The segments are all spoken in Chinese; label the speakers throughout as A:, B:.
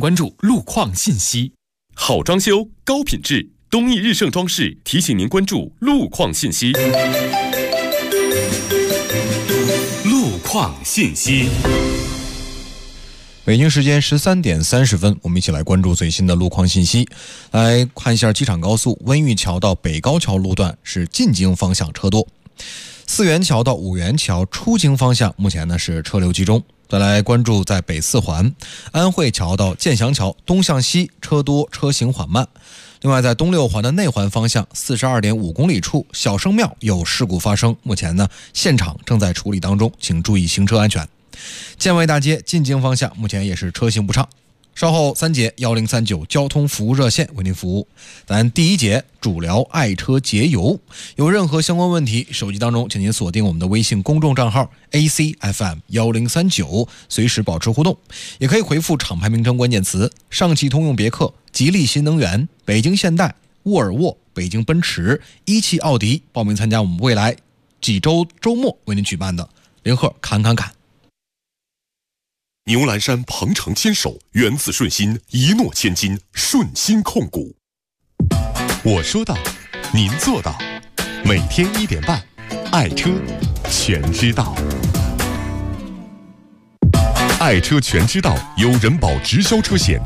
A: 关注路况信息。
B: 好装修，高品质，东义日盛装饰提醒您关注路况信息。路况信息。
C: 北京时间13点30分，我们一起来关注最新的路况信息。来看一下机场高速温榆桥到北高桥路段是进京方向车多，四元桥到五元桥出京方向目前呢是车流集中。再来关注在北四环安慧桥到建祥桥东向西车多，车行缓慢。另外在东六环的内环方向 42.5 公里处小生庙有事故发生，目前呢现场正在处理当中，请注意行车安全。建外大街进京方向目前也是车行不畅，稍后3节1039交通服务热线为您服务。咱第1节主聊爱车节油，有任何相关问题，手机当中请您锁定我们的微信公众账号 ACFM1039，随时保持互动，也可以回复厂牌名称关键词上汽通用别克、吉利新能源、北京现代、沃尔沃、北京奔驰、一汽奥迪，报名参加我们未来几周周末为您举办的零贺侃。
B: 牛栏山鹏程坚守，源自顺心，一诺千金，顺心控股。我说到，您做到，每天1点半，爱车全知道。爱车全知道由人保直销车险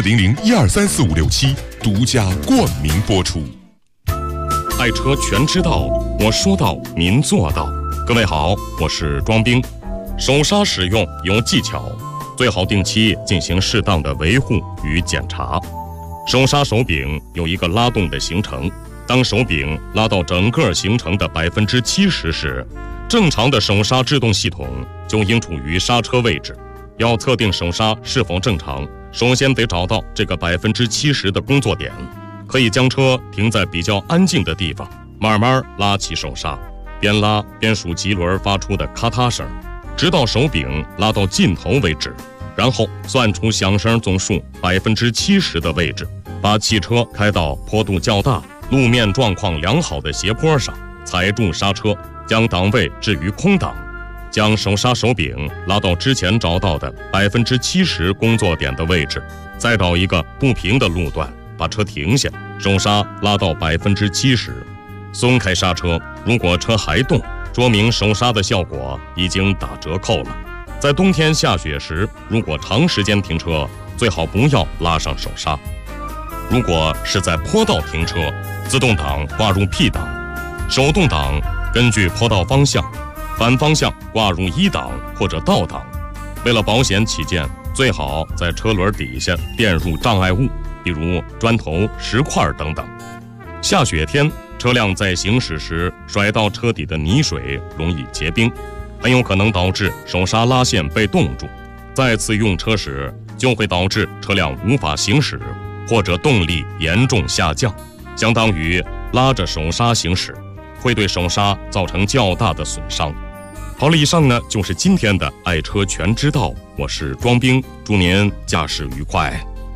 B: 400123456独家冠名播出。爱车全知道，我说到，您做到。各位好，我是庄兵。手刹使用有技巧，最好定期进行适当的维护与检查。手刹手柄有一个拉动的行程，当手柄拉到整个行程的70%时，正常的手刹制动系统就应处于刹车位置。要测定手刹是否正常，首先得找到这个70%的工作点，可以将车停在比较安静的地方，慢慢拉起手刹，边拉边数棘轮发出的咔嗒声，直到手柄拉到尽头为止，然后算出响声总数70%的位置，把汽车开到坡度较大、路面状况良好的斜坡上，踩住刹车，将档位置于空档，将手刹手柄拉到之前找到的70%工作点的位置，再到一个不平的路段，把车停下，手刹拉到70%，松开刹车，如果车还动，说明手刹的效果已经打折扣了。在冬天下雪时，如果长时间停车，最好不要拉上手刹。如果是在坡道停车，自动挡挂入 P 档，手动挡根据坡道方向，反方向挂入1档或者倒档。为了保险起见，最好在车轮底下垫入障碍物，比如砖头、石块等等。下雪天，车辆在行驶时甩到车底的泥水容易结冰，很有可能导致手刹拉线被冻住，再次用车时就会导致车辆无法行驶，或者动力严重下降，相当于拉着手刹行驶，会对手刹造成较大的损伤。好了，以上呢就是今天的爱车全知道，我是庄兵，祝您驾驶愉快。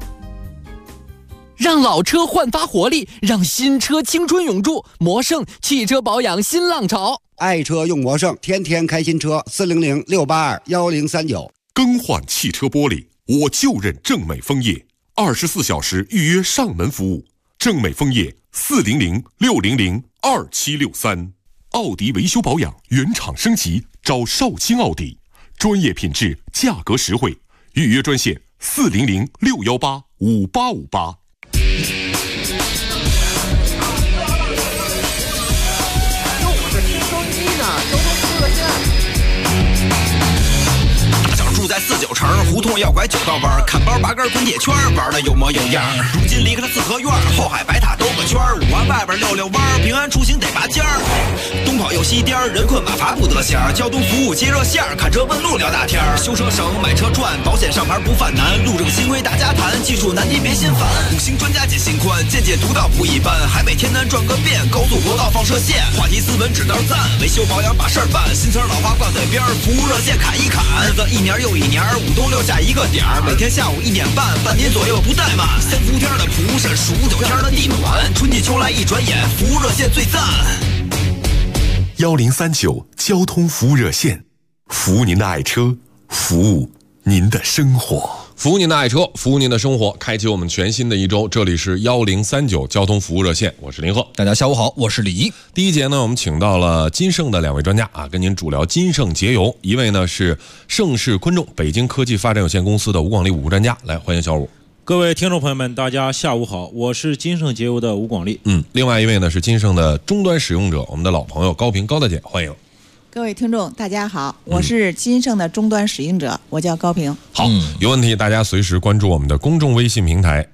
A: 让老车焕发活力，让新车青春永驻。魔胜汽车保养新浪潮，
D: 爱车用魔胜，天天开新车。400-682-1039。
B: 更换汽车玻璃，我就认正美枫叶，24小时预约上门服务。正美枫叶400-600-2763。奥迪维修保养原厂升级，找少卿奥迪，专业品质，价格实惠。预约专线400-618-5858。
E: 住在49城，胡同要拐9道弯，看包8根滚铁圈，玩的有模有样。如今离开了四合院，后海白塔兜个圈，5环外边溜溜弯，平安出行得拔尖儿。东跑又西颠，人困马乏不得闲，交通服务接热线，看车问路聊大天。修车省，买车赚，保险上牌不犯难，路正新规大家谈，技术难题别心烦。5星专家解心宽，见解独到不一般，海北天南转个遍，高速国道放射线，话题斯文指道赞，维修保养把事儿办，新词老话挂嘴边，服务热线砍一砍，日子一年又一年，5冬6夏一个点儿，每天下午1点半，半年左右不怠慢。3伏天的蒲扇，数9天的地暖，春季秋来一转眼，服务热线最赞。
B: 1039交通服务热线，服务您的爱车，服务您的生活。 服务您的爱车，服务您的生活，开启我们全新的一周。这里是1039交通服务热线，我是林鹤。
C: 大家下午好，我是李毅。
B: 第一节呢，我们请到了金盛的2位专家啊，跟您主聊金盛节油。一位呢是盛世昆仲北京科技发展有限公司的吴广利吴专家，来欢迎小吴。
F: 各位听众朋友们，大家下午好，我是金盛节油的吴广利。
B: 另外一位呢是金盛的终端使用者，我们的老朋友高平高大姐，欢迎。
G: 各位听众大家好，我是金盛的终端使用者，我叫高平。
B: 好，有问题大家随时关注我们的公众微信平台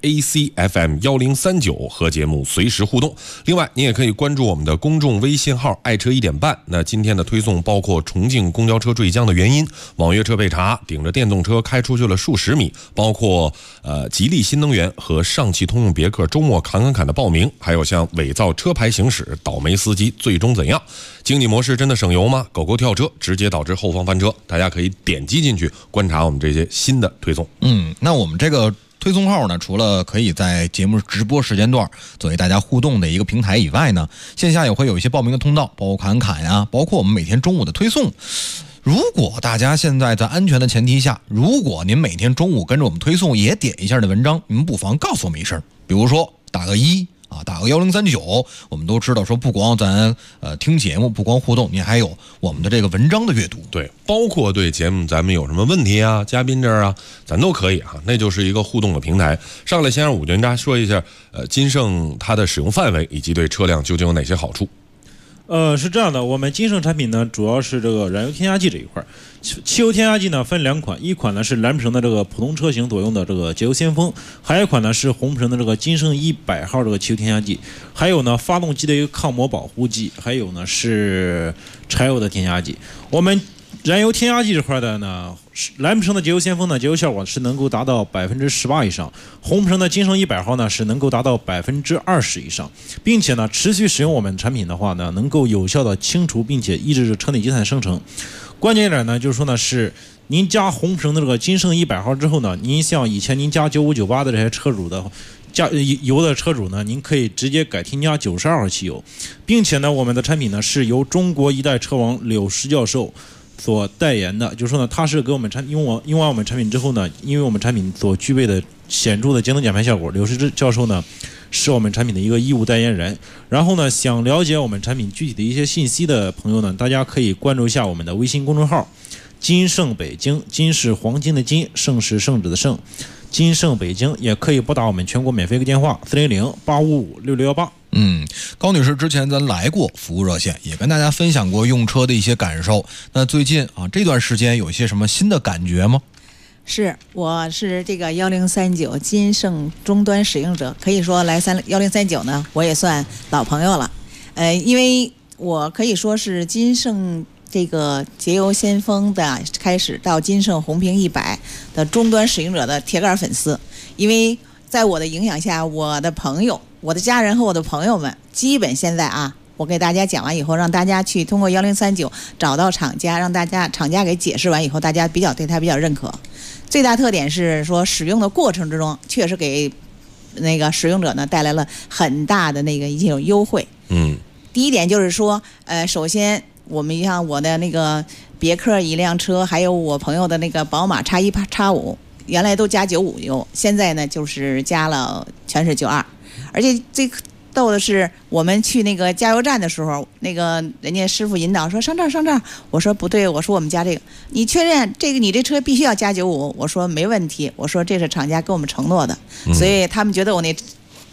B: ACFM1039 和节目随时互动。另外你也可以关注我们的公众微信号爱车1点半。那今天的推送包括重庆公交车坠江的原因，网约车被查，顶着电动车开出去了数十米，包括吉利新能源和上汽通用别克周末砍的报名，还有像伪造车牌行驶，倒霉司机最终怎样，经济模式真的省油吗？狗狗跳车直接导致后方翻车，大家可以点击进去观察我们这些新的推送。
C: 那我们这个推送号呢，除了可以在节目直播时间段作为大家互动的一个平台以外呢，线下也会有一些报名的通道，包括侃呀，包括我们每天中午的推送。如果大家现在在安全的前提下，如果您每天中午跟着我们推送也点一下的文章，您不妨告诉我们一声，比如说打个1啊，打个1039，我们都知道说不光咱听节目，不光互动，你还有我们的这个文章的阅读。
B: 对，包括对节目咱们有什么问题啊，嘉宾这儿啊，咱都可以啊，那就是一个互动的平台。上来先让吴专家说一下，金盛它的使用范围以及对车辆究竟有哪些好处。
F: 是这样的，我们金盛产品呢，主要是这个燃油添加剂这一块。汽油添加剂呢分2款，一款呢是蓝屏的这个普通车型所用的这个节油先锋，还有一款呢是红屏的这个金盛100号这个汽油添加剂，还有呢发动机的一个抗磨保护剂，还有呢是柴油的添加剂。我们燃油添加剂这块的呢，蓝屏的节油先锋呢，节油效果是能够达到18%以上；红屏的金盛100号呢是能够达到20%以上，并且呢，持续使用我们产品的话呢，能够有效的清除并且抑制车内积碳生成。关键一点呢，就是说呢，是您加红屏的这个金盛100号之后呢，您像以前您加95、98的这些车主的加油的车主呢，您可以直接改添加92号汽油，并且呢，我们的产品呢是由中国一代车王柳石教授所代言的，就是说呢，他是给我们用完我们产品之后呢，因为我们产品所具备的显著的节能减排效果，柳石教授呢是我们产品的一个义务代言人。然后呢，想了解我们产品具体的一些信息的朋友呢，大家可以关注一下我们的微信公众号金盛北京，金是黄金的金，盛是圣旨的盛，金盛北京，也可以拨打我们全国免费电话400-855-6618。
C: 高女士之前咱来过服务热线，也跟大家分享过用车的一些感受。那最近啊这段时间有一些什么新的感觉吗？
G: 我是这个1039金盛终端使用者，可以说来1039呢，我也算老朋友了。因为我可以说是金盛这个节油先锋的开始到金盛红屏100的终端使用者的铁杆粉丝。因为在我的影响下，我的朋友、我的家人和我的朋友们，基本现在啊，我给大家讲完以后，让大家去通过1039找到厂家，让厂家给解释完以后，大家对他比较认可。最大特点是说，使用的过程之中，确实给那个使用者呢带来了很大的那个一些优惠。第一点就是说，首先我们像我的那个别克一辆车，还有我朋友的那个宝马X1、X5，原来都加95油，现在呢就是加了全是92。而且最逗的是，我们去那个加油站的时候，那个人家师傅引导说上这儿，我说不对，我说我们加这个，你确认这个你这车必须要加95，我说没问题，我说这是厂家给我们承诺的，所以他们觉得我那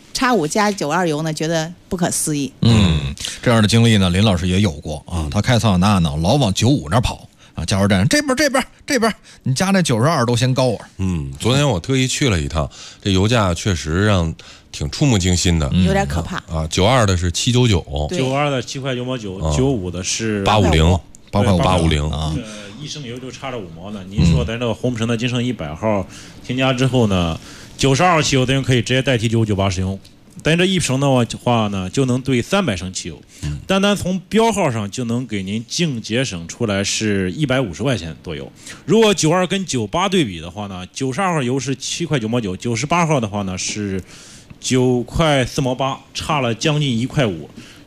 G: X5加92油呢，觉得不可思议。
C: 这样的经历呢，林老师也有过啊，他开桑塔纳呢，老往95那跑。加油站这边，你加那92都嫌高。
B: 昨天我特意去了一趟，这油价确实让挺触目惊心的，
G: 有点可怕
B: 啊！92的是799，92
F: 的7块9毛9，95的是
B: 850，8块
C: 850
B: 啊。
F: 1升油就差着5毛呢。您说咱这个红屏的金盛100号添加之后呢，92号汽油等于可以直接代替95、98使用。但这1升的话呢，就能兑300升汽油，单从标号上就能给您净节省出来是150块钱左右。如果92跟98对比的话呢，92号油是7块9毛9，98号的话呢是9块4毛8，差了将近1块5。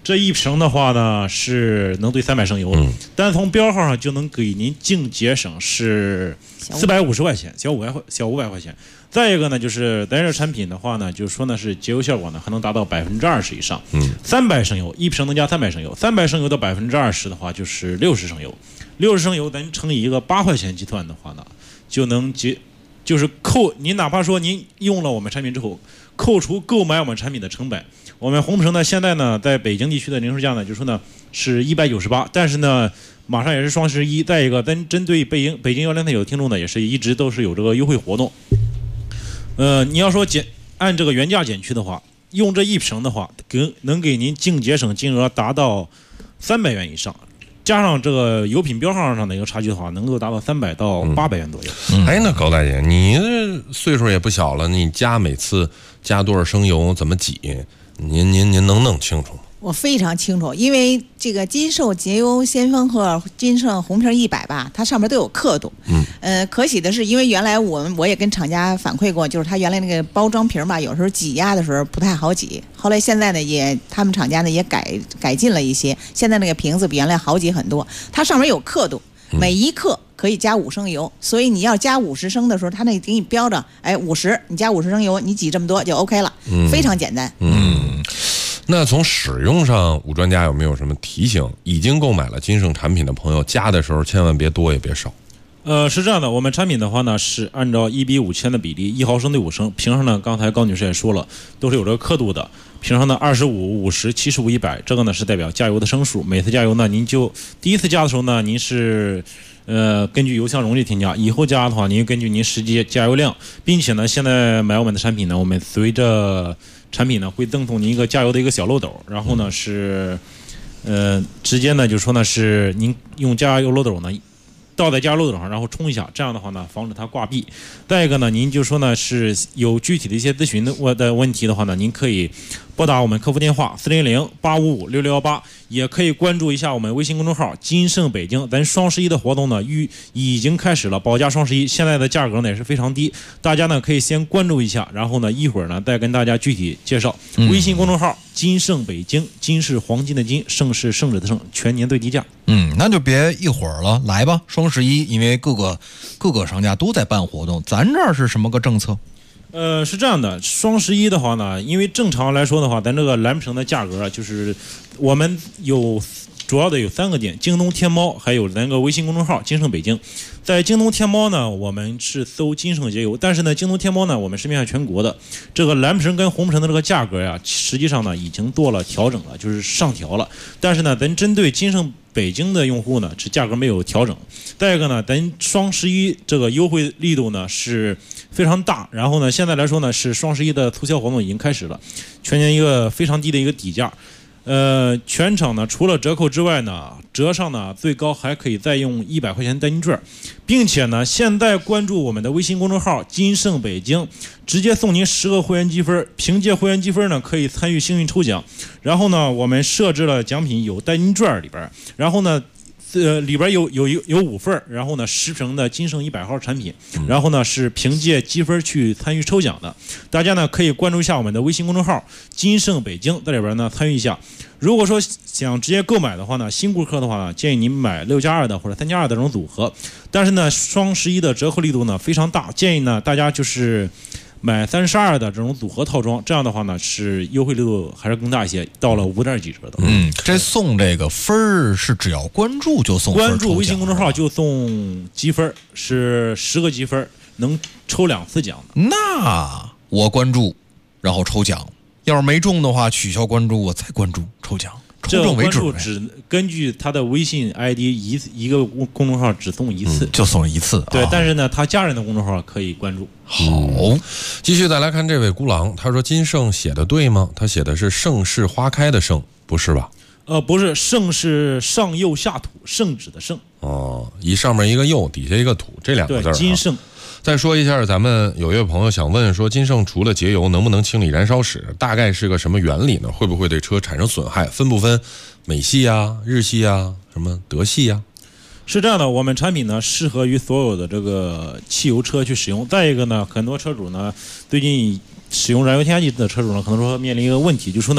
F: 这一瓶的话呢是能兑300升油，单从标号上就能给您净节省是450块钱，小500块钱。再一个呢，就是咱这产品的话呢，就是说呢是节油效果呢还能达到20%以上。300升油，一瓶能加300升油，300升油的20%的话就是60升油，60升油咱乘以一个8块钱计算的话呢，就能就是您哪怕说您用了我们产品之后，扣除购买我们产品的成本，我们红普生呢现在呢在北京地区的零售价呢，就说呢是198，但是呢马上也是双11，再一个咱针对北京1039的听众呢，也是一直都是有这个优惠活动。你要说按这个原价减去的话，用这一瓶的话，能给您净节省金额达到300元以上，加上这个油品标号上的一个差距的话，能够达到300到800元左右。
B: 那高大姐，你岁数也不小了，你每次加多少升油，怎么挤？您能弄清楚吗？
G: 我非常清楚，因为这个金寿节油先锋和金盛红瓶100吧，它上面都有刻度。可喜的是，因为原来我也跟厂家反馈过，就是它原来那个包装瓶吧，有时候挤压的时候不太好挤。后来现在呢，他们厂家呢也改进了一些，现在那个瓶子比原来好挤很多。它上面有刻度，每一克可以加5升油，所以你要加50升的时候，它那给你标着，50，你加50升油，你挤这么多就 OK 了，非常简单。
B: 那从使用上，吴专家有没有什么提醒？已经购买了金盛产品的朋友，加的时候千万别多也别少。
F: 是这样的，我们产品的话呢是按照1比5000的比例，1毫升对5升。瓶上呢，刚才高女士也说了，都是有这个刻度的。瓶上呢25、50、75、100，这个呢是代表加油的升数。每次加油呢，您就第一次加的时候呢，您是根据油箱容积添加，以后加的话，您根据您实际加油量，并且呢，现在买我们的产品呢，我们随着产品呢会赠送您一个加油的一个小漏斗，然后呢是直接呢就说呢是您用加油漏斗呢倒在加油漏斗上，然后冲一下，这样的话呢防止它挂壁。再一个呢，您就说呢是有具体的一些咨询的问题的话呢，您可以拨打我们客服电话400-855-6618，也可以关注一下我们微信公众号金盛北京。咱双11的活动呢已经开始了，保价双11，现在的价格呢也是非常低，大家呢可以先关注一下，然后呢一会儿呢再跟大家具体介绍。微信公众号金盛北京，金是黄金的金，盛是圣旨的圣，全年最低价。
C: 那就别一会儿了，来吧，双11，因为各个商家都在办活动，咱这儿是什么个政策？
F: 是这样的，双11的话呢，因为正常来说的话，咱这个蓝瓶的价格就是我们主要的有3个点：京东、天猫，还有咱个微信公众号金盛北京。在京东、天猫呢，我们是搜金盛节油，但是呢，京东、天猫呢，我们是面向全国的。这个蓝瓶跟红瓶的这个价格呀，实际上呢已经做了调整了，就是上调了。但是呢，咱针对金盛北京的用户呢，这价格没有调整。再一个呢，咱双11这个优惠力度呢是非常大，然后呢，现在来说呢是双11的促销活动已经开始了，全年一个非常低的一个底价。全场呢除了折扣之外呢，折上呢最高还可以再用100块钱代金券，并且呢现在关注我们的微信公众号金盛北京，直接送您10个会员积分，凭借会员积分呢可以参与幸运抽奖。然后呢我们设置了奖品有代金券里边，然后呢里边有5份，然后呢10瓶的金盛100号产品，然后呢是凭借积分去参与抽奖的。大家呢可以关注一下我们的微信公众号金盛北京，在里边呢参与一下。如果说想直接购买的话呢，新顾客的话呢，建议您买6+2的或者3+2的这种组合。但是呢双11的折扣力度呢非常大，建议呢大家就是买32的这种组合套装，这样的话呢是优惠力度还是更大一些，到了5点几折的。
C: 这送这个分儿是只要关注就送分，
F: 关注微信公众号就送积分，是10个积分，能抽2次奖的。
C: 那我关注，然后抽奖，要是没中的话取消关注，我再关注抽奖。抽中为止，
F: 只根据他的微信 ID 一个公众号只送1次，
C: 就送1次。
F: 对，但是呢，他家人的公众号可以关注。
C: 好，
B: 继续再来看这位孤狼，他说金盛写的对吗？他写的是盛世花开的盛，不是吧？
F: 不是，盛是上右下土，圣旨的圣。
B: 一上面一个右，底下一个土，这2个字。
F: 对，金盛。
B: 再说一下，咱们有一位朋友想问说，金盛除了节油，能不能清理燃烧室？大概是个什么原理呢？会不会对车产生损害？分不分美系啊、日系啊、什么德系啊？
F: 是这样的，我们产品呢适合于所有的这个汽油车去使用。再一个呢，很多车主呢最近使用燃油添加剂的车主呢，可能说面临一个问题，就是说呢，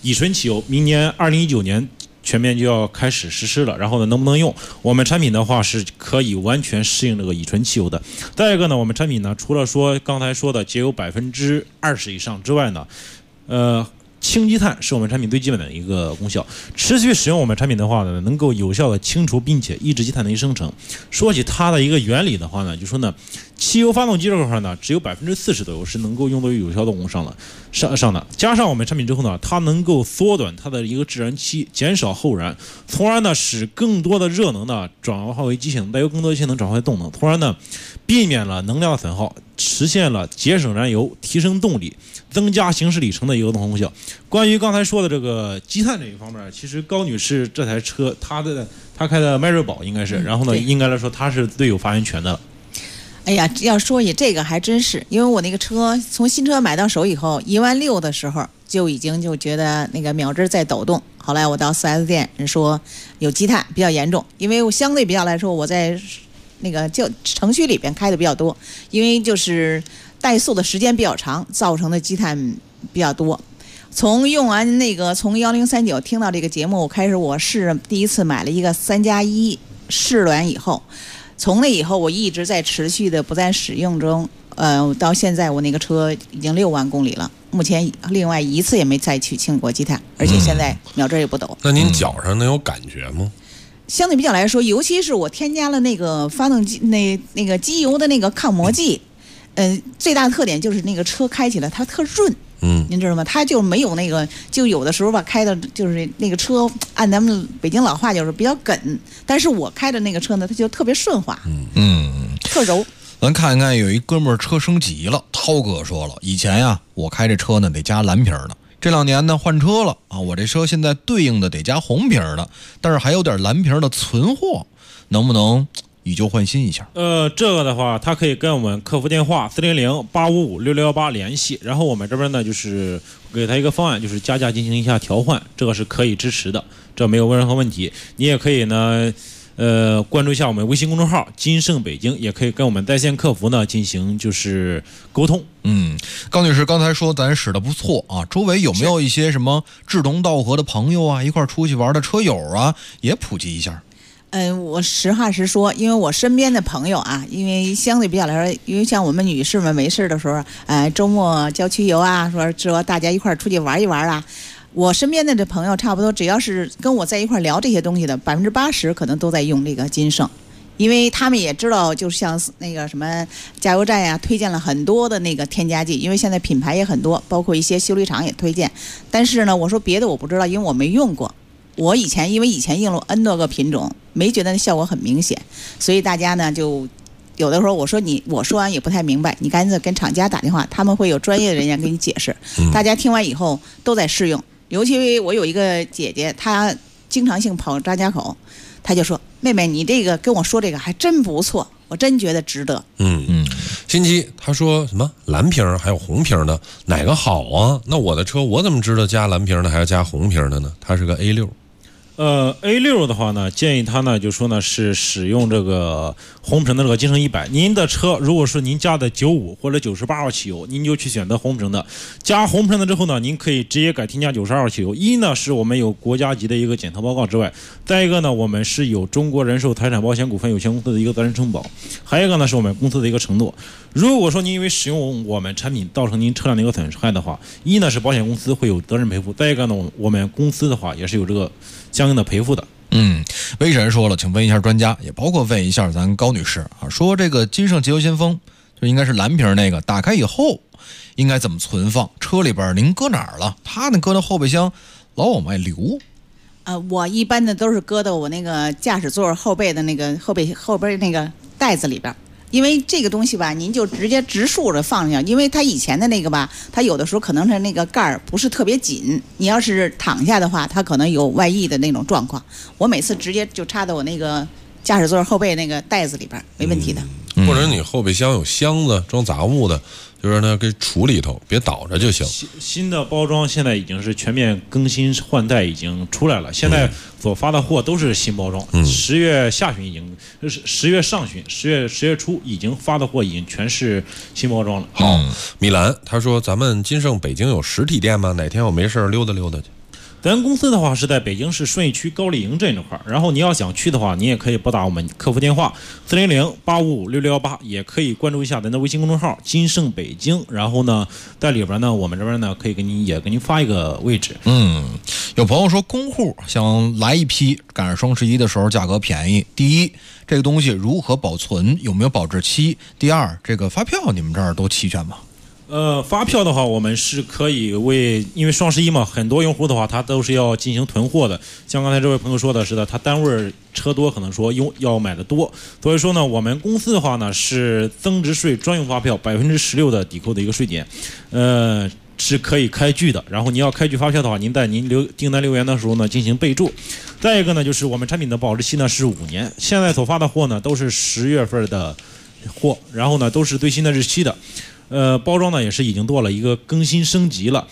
F: 乙醇汽油，明年2019年全面就要开始实施了。然后呢，能不能用我们产品的话是可以完全适应这个乙醇汽油的。再一个呢，我们产品呢除了说刚才说的节油20%以上之外呢，清积碳是我们产品最基本的一个功效。持续使用我们产品的话呢，能够有效的清除并且抑制积碳的一生成。说起它的一个原理的话呢，就说呢，汽油发动机这块呢，只有40%左右是能够用作有效动工上的。加上我们产品之后呢，它能够缩短它的一个制燃期，减少后燃，从而呢使更多的热能呢转化为机性能，带有更多的性能转化为动能，从而呢避免了能量的损耗，实现了节省燃油、提升动力、增加行驶里程的一个动能功效。关于刚才说的这个积碳这一方面，其实高女士这台车她开的迈锐宝应该是，然后呢，应该来说她是最有发言权的了。
G: 哎呀，要说起这个还真是，因为我那个车从新车买到手以后，16000的时候就已经就觉得那个秒针在抖动。后来我到 4S 店，人说有积碳比较严重，因为我相对比较来说，我在那个就程序里边开的比较多，因为就是怠速的时间比较长，造成的积碳比较多。从用完那个从1039听到这个节目开始，我是第一次买了一个3+1试轮以后。从那以后，我一直在持续的不在使用中，到现在我那个车已经6万公里了，目前另外一次也没再去清过积碳，而且现在秒针也不抖。
H: 那您脚上能有感觉吗？
G: 相对比较来说，尤其是我添加了那个发动机那个机油的那个抗磨剂，最大的特点就是那个车开起来它特润。您知道吗？它就没有那个，就有的时候吧，开的就是那个车，按咱们北京老话就是比较梗，但是我开的那个车呢，它就特别顺滑，特柔。
C: 咱看一看，有一哥们儿车升级了，涛哥说了，以前呀，我开这车呢得加蓝皮的，这2年呢换车了啊，我这车现在对应的得加红皮的，但是还有点蓝皮的存货，能不能以旧换新一下？
F: 这个的话，他可以跟我们客服电话400-855-6618联系，然后我们这边呢就是给他一个方案，就是加价进行一下调换，这个是可以支持的，这没有任何问题。你也可以呢，关注一下我们微信公众号“金盛北京”，也可以跟我们在线客服呢进行就是沟通。
C: 高女士刚才说咱使的不错啊，周围有没有一些什么志同道合的朋友啊，一块出去玩的车友啊，也普及一下？
G: 我实话实说，因为我身边的朋友啊，因为相对比较来说，因为像我们女士们没事的时候，周末郊区游啊，说大家一块出去玩一玩啊，我身边的这朋友差不多，只要是跟我在一块聊这些东西的，80%可能都在用这个金盛。因为他们也知道，就像那个什么加油站呀，推荐了很多的那个添加剂，因为现在品牌也很多，包括一些修理厂也推荐。但是呢，我说别的我不知道，因为我没用过。我以前用了 N 多个品种，没觉得那效果很明显，所以大家呢就有的时候我说完也不太明白，你赶紧跟厂家打电话，他们会有专业的人员给你解释。大家听完以后都在试用，尤其我有一个姐姐，她经常性跑张家口，她就说：“妹妹，你这个跟我说这个还真不错，我真觉得值得。”
H: 新奇他说什么蓝瓶还有红瓶的，哪个好啊？那我的车我怎么知道加蓝瓶的还是加红瓶的呢？它是个 A6。
F: A6 的话呢，建议他呢就说呢是使用这个红瓶的这个金盛100。您的车如果是您加的95或者98号汽油，您就去选择红瓶的。加红瓶的之后呢，您可以直接改添加92号汽油。一呢是我们有国家级的一个检测报告之外，再一个呢我们是有中国人寿财产保险股份有限公司的一个责任承保，还有一个呢是我们公司的一个承诺。如果说您因为使用我们产品造成您车辆的一个损害的话，一呢是保险公司会有责任赔付，再一个呢我们公司的话也是有这个相应的赔付的。
C: 微神说了，请问一下专家，也包括问一下咱高女士啊，说这个金盛节油先锋就应该是蓝瓶那个，打开以后应该怎么存放？车里边您搁哪儿了？他那搁到后备箱老往外流。
G: 我一般的都是搁到我那个驾驶座后背的那个后边那个袋子里边。因为这个东西吧，您就直接直竖着放上，因为它以前的那个吧，它有的时候可能是那个盖儿不是特别紧，你要是躺下的话，它可能有外溢的那种状况。我每次直接就插到我那个驾驶座后背那个袋子里边，没问题的。
H: 或者你后备箱有箱子装杂物的，就让它给杵里头，别倒着就行。
F: 新的包装现在已经是全面更新换代，已经出来了。现在所发的货都是新包装。10月下旬已经，10月上旬，10月初已经发的货已经全是新包装了。
H: 好，米兰他说咱们金盛北京有实体店吗？哪天我没事溜达溜达去。
F: 咱公司的话是在北京市顺义区高丽营镇这块儿，然后你要想去的话，你也可以拨打我们客服电话400-855-6618，也可以关注一下咱的微信公众号金盛北京，然后呢在里边呢我们这边呢可以给您发一个位置。
C: 有朋友说公户想来一批，赶上双11的时候价格便宜。第一，这个东西如何保存，有没有保质期？第二，这个发票你们这儿都齐全吗？
F: 发票的话，我们是可以因为双11嘛，很多用户的话，他都是要进行囤货的。像刚才这位朋友说的是的，他单位车多，可能说要买的多，所以说呢，我们公司的话呢是增值税专用发票16%的抵扣的一个税点，是可以开具的。然后你要开具发票的话，您在订单留言的时候呢进行备注。再一个呢，就是我们产品的保质期呢是5年，现在所发的货呢都是10月份的货，然后呢都是最新的日期的。包装呢也是已经做了一个更新升级了。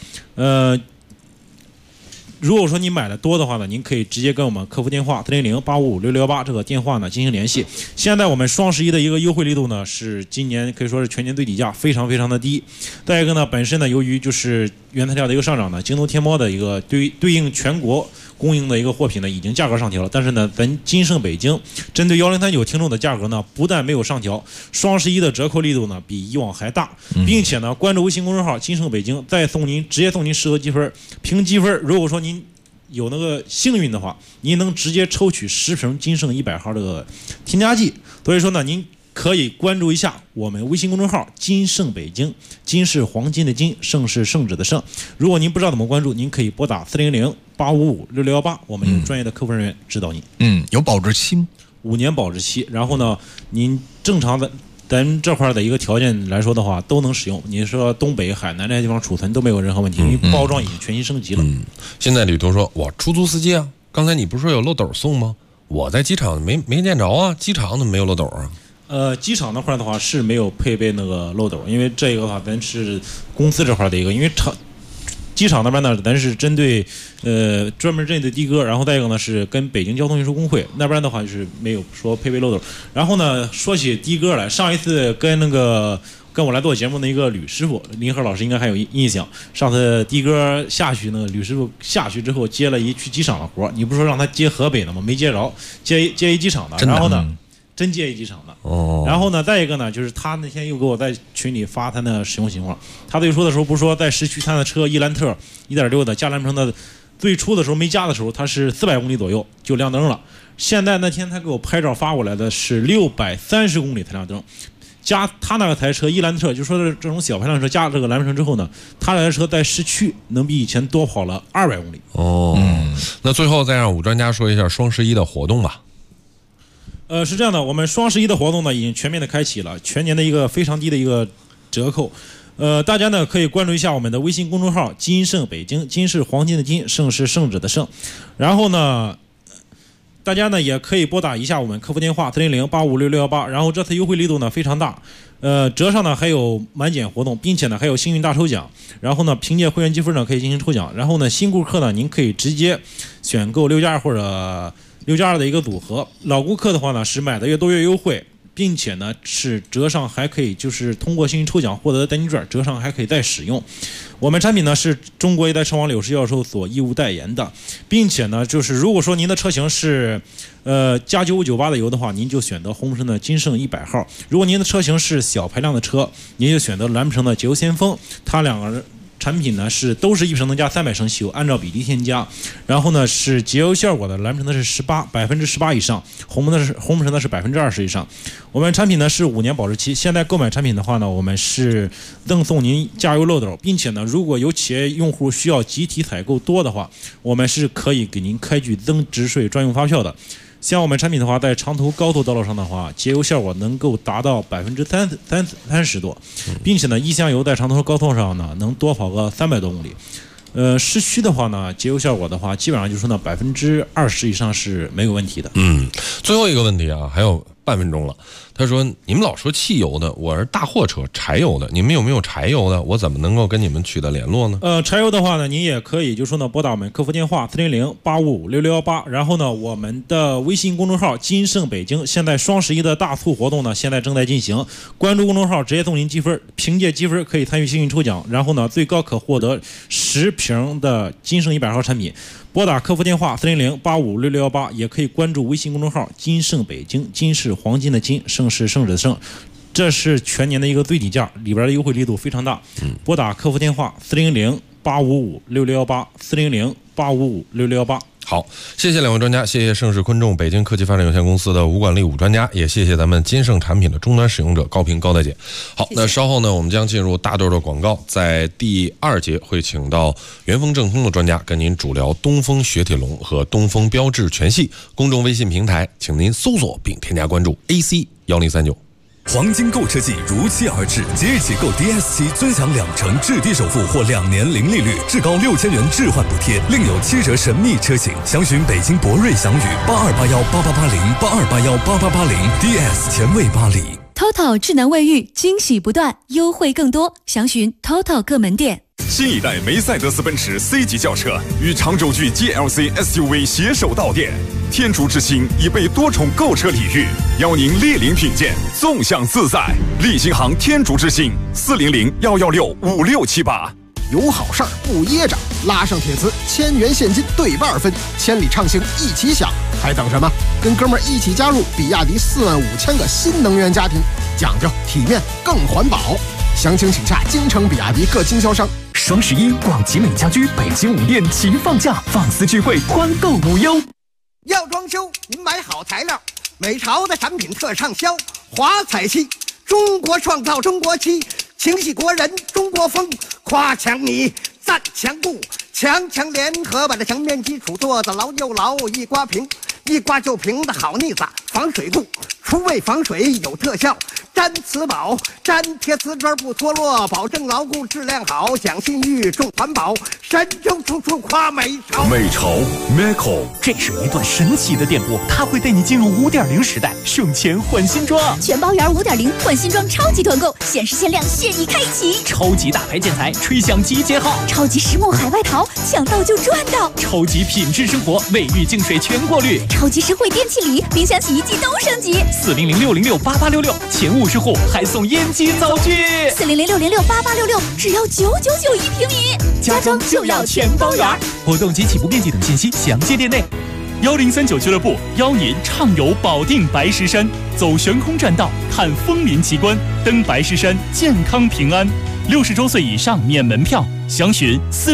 F: 如果说你买的多的话呢，您可以直接跟我们客服电话400-855-6618这个电话呢进行联系。现在我们双11的一个优惠力度呢是今年可以说是全年最低价，非常非常的低。再一个呢，本身呢由于就是原材料的一个上涨呢，京东天猫的一个对应全国供应的一个货品呢已经价格上调了，但是呢咱金盛北京针对1039听众的价格呢不但没有上调，双11的折扣力度呢比以往还大，并且呢关注微信公众号金盛北京，再直接送您10个积分，凭积分如果说您有那个幸运的话，您能直接抽取10瓶金盛100号这个添加剂。所以说呢，您可以关注一下我们微信公众号金盛北京，金是黄金的金，盛是圣旨的盛。如果您不知道怎么关注，您可以拨打400-855-6618，我们有专业的客服人员指导您。
C: 有保质期吗
F: ？5年保质期。然后呢，您正常的咱这块的一个条件来说的话，都能使用。你说东北、海南这些地方储存都没有任何问题，因为包装已经全新升级了。
H: 现在里头说，我出租司机啊，刚才你不是说有漏斗送吗？我在机场没见着啊，机场怎么没有漏斗啊？
F: 机场那块的话是没有配备那个漏斗，因为这个的话咱是公司这块的一个，因为机场那边呢，咱是针对专门针对的哥，然后再一个呢是跟北京交通运输工会那边的话就是没有说配备漏斗。然后呢，说起的哥来，上一次跟我来做节目的一个吕师傅林和老师应该还有印象。上次哥下去，那个吕师傅下去之后接了一去机场的活，你不是说让他接河北的吗？没接着，接一机场的，然后呢。真接一机场的然后呢，再一个呢，就是他那天又给我在群里发他的使用情况。他最初的时候不是说在市区他的车伊兰特 1.6 的加蓝屏的，最初的时候没加的时候，它是400公里左右就亮灯了。现在那天他给我拍照发过来的是630公里才亮灯。加他那个台车伊兰特，就说这种小排量车加这个蓝屏之后呢，他那台车在市区能比以前多跑了200公里。
H: 那最后再让武专家说一下双11的活动吧。
F: 是这样的，我们双11的活动呢已经全面的开启了，全年的一个非常低的一个折扣。大家呢可以关注一下我们的微信公众号金盛北京，金是黄金的金，盛是圣旨的盛。然后呢，大家呢也可以拨打一下我们客服电话400-856-618，然后这次优惠力度呢非常大。折上呢还有满减活动，并且呢还有幸运大抽奖。然后呢凭借会员积分呢可以进行抽奖。然后呢新顾客呢您可以直接选购6+2或者6+2的一个组合，老顾客的话呢是买的越多越优惠，并且呢是折上还可以就是通过幸运抽奖获得的代金券，折上还可以再使用。我们产品呢是中国一代车网柳氏教授所义务代言的，并且呢就是如果说您的车型是加9598的油的话，您就选择红神的金盛100号；如果您的车型是小排量的车，您就选择蓝屏的捷游先锋。它两个产品呢都是1升能加300升汽油，按照比例添加。然后呢是节油效果的蓝屏呢是18%以上，红屏呢是20%以上。我们产品呢是5年保质期，现在购买产品的话呢，我们是赠送您加油漏斗，并且呢如果有企业用户需要集体采购多的话，我们是可以给您开具增值税专用发票的。像我们产品的话，在长途高速道路上的话，节油效果能够达到30%多，并且呢，一箱油在长途高速上呢，能多跑个300多公里。市区的话呢，节油效果的话，基本上就是说呢，20%以上是没有问题的。
H: 最后一个问题啊，还有半分钟了。他说：“你们老说汽油的，我是大货车，柴油的，你们有没有柴油的？我怎么能够跟你们取得联络呢？”
F: 柴油的话呢，您也可以就说呢，拨打我们客服电话400-855-6618，然后呢，我们的微信公众号金盛北京，现在双11的大促活动呢，现在正在进行。关注公众号直接送您积分，凭借积分可以参与幸运抽奖，然后呢，最高可获得10瓶的金盛100号产品。 拨打客服电话400-856618，也可以关注微信公众号金盛北京，金是黄金的金，盛是胜者的胜。这是全年的一个最低价，里边的优惠力度非常大。拨打客服电话400-855-6618，400-855-6618。
H: 好，谢谢两位专家，谢谢盛世昆众北京科技发展有限公司的吴管理武专家，也谢谢咱们金盛产品的终端使用者高平高大姐。好，那稍后呢，我们将进入大豆的广告，在第2节会请到元丰正通的专家跟您主聊东风雪铁龙和东风标致全系。公众微信平台，请您搜索并添加关注 AC1039。
I: 黄金购车季如期而至，即日起购 DS7尊享2成至低首付或2年零利率，至高6000元置换补贴，另有7折神秘车型。详询北京博瑞翔宇8281888082818880 DS 前卫巴黎。
J: TOTO 智能卫浴，惊喜不断，优惠更多，详询 TOTO 各门店。
I: 新一代梅赛德斯奔驰 C 级轿车与长轴距 GLC SUV 携手到店，天竺之星已被多重购车礼遇，邀您莅临品鉴，纵享自在。立新行天竺之星400-116-5678。
K: 有好事儿不噎着，拉上铁磁，1000元现金对半分，千里畅行一起享，还等什么？跟哥们儿一起加入比亚迪45000个新能源家庭，讲究体面更环保。详情请洽京城比亚迪各经销商。
L: 双11广集美家居北京5店齐放假，放肆聚会欢购无忧。
K: 要装修您买好材料，美潮的产品特畅销，华彩漆，中国创造中国漆，情系国人中国风，夸强米赞强固，强联合把这墙面基础做得牢又牢，一刮平一刮就平的好腻子，防水固，除味防水有特效，粘瓷宝粘贴瓷砖不脱落，保证牢固质量好，讲信誉重环保，神州处处夸美潮。
I: 美潮 Meco，
L: 这是一段神奇的电波，它会带你进入5.0时代，省钱换新装。
J: 全包圆5.0换新装超级团购，限时限量现已开启。
L: 超级大牌建材吹响集结号，
J: 超级实木海外淘抢到就赚到，
L: 超级品质生活卫浴净水全过滤，
J: 超级实惠电器礼，冰箱洗衣机都升级。
L: 400-606-8866，前50户还送烟机灶具。
J: 400-606-8866，只要999一平米，
L: 家装就要全包圆。活动及起步面积等信息详见店内。1039俱乐部邀您畅游保定白石山，走悬空栈道，看枫林奇观，登白石山健康平安。60周岁以上免门票，详询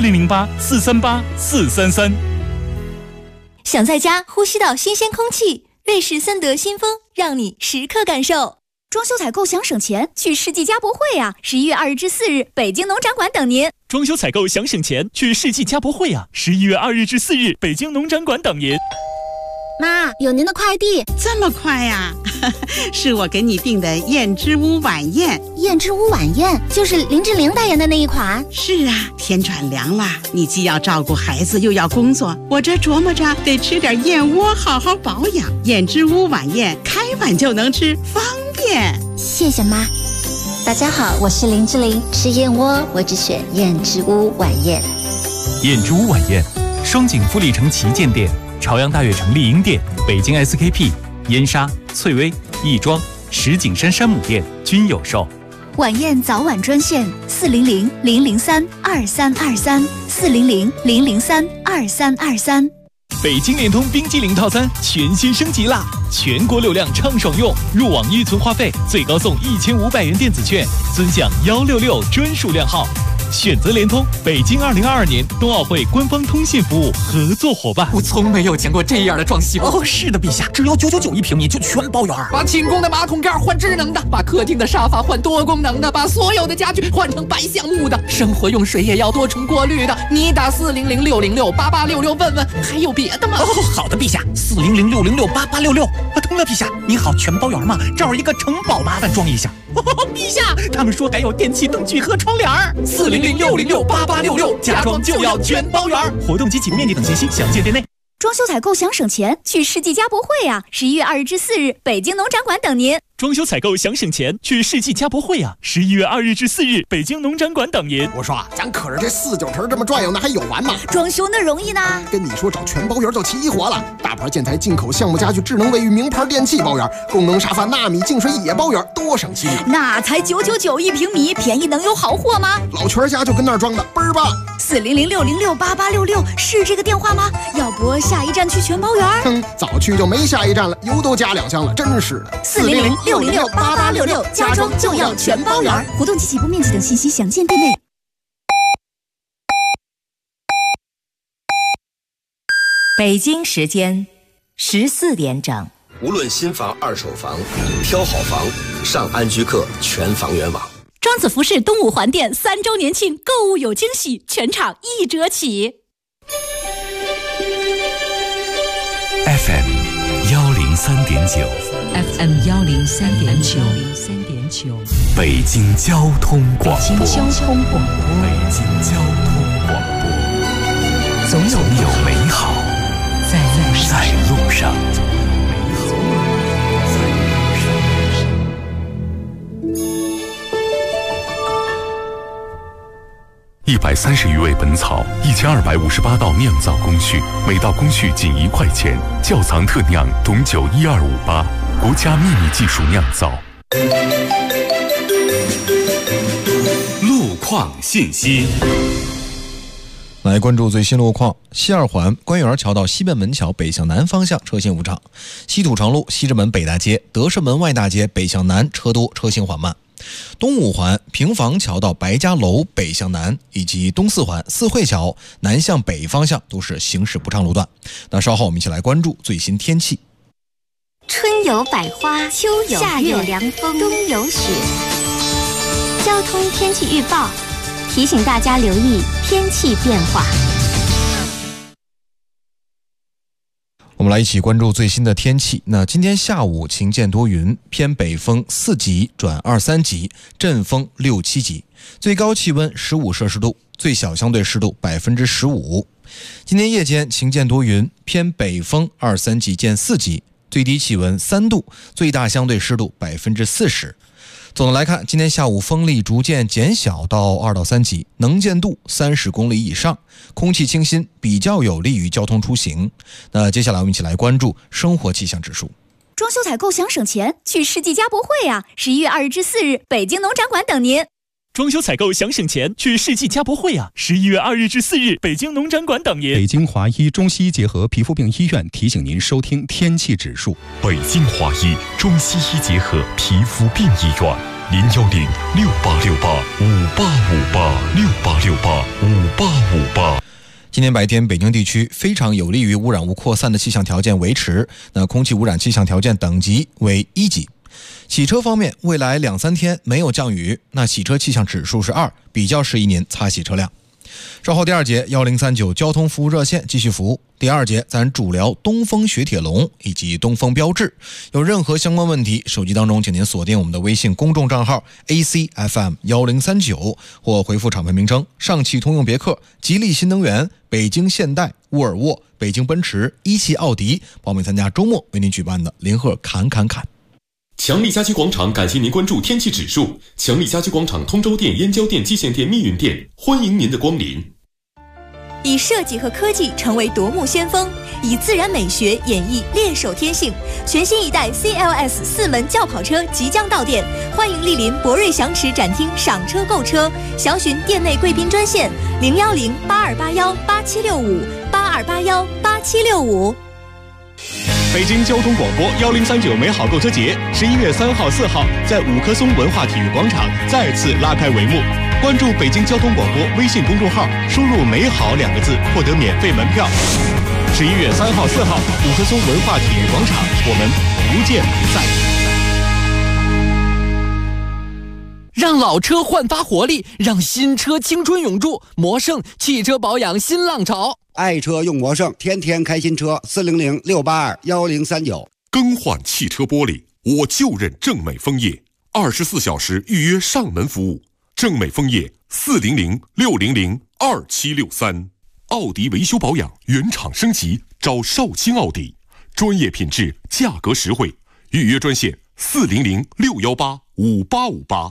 L: 4008-438-433。
J: 想在家呼吸到新鲜空气，瑞士森德新风让你时刻感受。装修采购想省钱，去世纪家博会啊！11月2日至4日，北京农展馆等您。
L: 装修采购想省钱，去世纪家博会啊！11月2日至4日，北京农展馆等您。
J: 妈，有您的快递。
M: 这么快呀？是我给你订的燕之屋晚宴。
J: 燕之屋晚宴就是林志玲代言的那一款。
M: 是啊，天转凉了，你既要照顾孩子又要工作，我这琢磨着得吃点燕窝好好保养。燕之屋晚宴开碗就能吃，方便。
J: 谢谢妈。
N: 大家好，我是林志玲，吃燕窝我只选燕之屋晚宴。
L: 燕之屋晚宴，双井富力城旗舰店、朝阳大悦城丽婴店、北京 SKP、燕莎、翠微、亦庄、石景山山姆店均有售。
J: 晚宴早晚专线400-003-2323，400-003-2323。
L: 北京联通冰激凌套餐全新升级啦！全国流量畅爽用，入网预存话费最高送1500元电子券，尊享166专属量号。选择联通，北京2022年冬奥会官方通信服务合作伙伴。
A: 我从没有见过这样的装修
L: 哦！是的，陛下，只要999一平米就全包圆。
A: 把清宫的马桶盖换智能的，把客厅的沙发换多功能的，把所有的家具换成白橡木的，生活用水也要多重过滤的。你打400-606-8866问问，还有别的吗？
L: 哦，好的，陛下，400-606-8866。通了，陛下，您好，全包圆吗？这儿一个城堡，麻烦装一下。陛下，他们说还有电器、灯具和窗帘。
A: 400-606-8866，家装就要全包圆。
L: 活动及起步面积等信息详见店内。
J: 装修采购想省钱，去世纪家博会啊！11月2日至4日，北京农展馆等您。
L: 装修采购想省钱，去世纪家博会啊！11月2日至4日，北京农展馆等您。
K: 我说啊，咱可是这49城这么转悠，那还有完吗？
J: 装修那容易呢？
K: 跟你说找全包圆就齐活了，大牌建材、进口项目家具、智能卫浴、名牌电器包圆，功能沙发、纳米净水也包圆，多省心力。
J: 那才999一平米，便宜能有好货吗？
K: 老全家就跟那儿装的倍儿棒。
J: 400-606-8866是这个电话吗？要不下一站去全包园？
O: 早去就没下一站了，油都加2箱了，真是的。
J: 400-606-8866，家装就要全包园。活动及起步面积等信息详见店内。
P: 北京时间14点整。
Q: 无论新房、二手房，挑好房，上安居客全房源网。
J: 庄子服饰东五环店3周年庆，购物有惊喜，全场1折起。
R: FM 103.9
P: FM 103.9
R: 北京交通广播。
P: 北京交通广播，总有美好在路上。
B: 130余味本草，1258道酿造工序，每道工序仅1块钱。窖藏特酿董酒12588，国家秘密技术酿造。
R: 路况信息。
C: 来关注最新路况。西二环官园桥到西便门桥北向南方向车行无常，西土城路西直门北大街、德胜门外大街北向南车多，车行缓慢。东五环平房桥到白家楼北向南，以及东四环四惠桥南向北方向都是行驶不畅路段。那稍后我们一起来关注最新天气。
S: 春有百花，秋有夏有凉风，冬有雪。交通天气预报提醒大家留意天气变化。
C: 我们来一起关注最新的天气。那今天下午晴间多云，偏北风4级转2、3级，阵风6、7级，最高气温15摄氏度，最小相对湿度15%。今天夜间晴间多云，偏北风2、3级见4级，最低气温3度，最大相对湿度40%。总的来看，今天下午风力逐渐减小到2到3级，能见度30公里以上，空气清新，比较有利于交通出行。那接下来我们一起来关注生活气象指数。
J: 装修采购想省钱，去世纪家博会啊！11月2日至4日，北京农展馆等您。
L: 装修采购想省钱，去世纪家博会啊！11月2日至4日，北京农展馆等您。
T: 北京华医中西医结合皮肤病医院提醒您收听天气指数。
B: 北京华医中西医结合皮肤病医院，010-6868-5858，6868-5858。
C: 今天白天，北京地区非常有利于污染物扩散的气象条件维持，那空气污染气象条件等级为1级。洗车方面，未来2、3天没有降雨，那洗车气象指数是2，比较适宜您擦洗车辆。稍后第2节1039交通服务热线继续服务。第2节咱主聊东风雪铁龙以及东风标致，有任何相关问题，手机当中请您锁定我们的微信公众账号 ACFM1039，或回复厂牌名称上汽通用别克、吉利新能源、北京现代、沃尔沃、北京奔驰、一汽奥迪，报名参加周末为您举办的零贺侃。
B: 强力家居广场感谢您关注天气指数。强力家居广场通州店、燕郊店、蓟县店、密云店，欢迎您的光临。
J: 以设计和科技成为夺目先锋，以自然美学演绎猎手天性。全新一代 CLS 4门轿跑车即将到店，欢迎莅临博瑞祥驰展厅赏车购车，详询店内贵宾专线010-8281-8765，8281-8765。
L: 北京交通广播1039美好购车节11月3号、4号在五棵松文化体育广场再次拉开帷幕。关注北京交通广播微信公众号，输入“美好”2个字，获得免费门票。11月3号、4号，五棵松文化体育广场，我们不见不散。
A: 让老车焕发活力，让新车青春永驻。魔胜汽车保养新浪潮，
D: 爱车用魔胜，天天开新车。400-682-1039。
B: 更换汽车玻璃，我就认正美枫叶，24小时预约上门服务。正美枫叶400-600-2763。奥迪维修保养原厂升级，找少卿奥迪，专业品质，价格实惠。预约专线400-618-5858。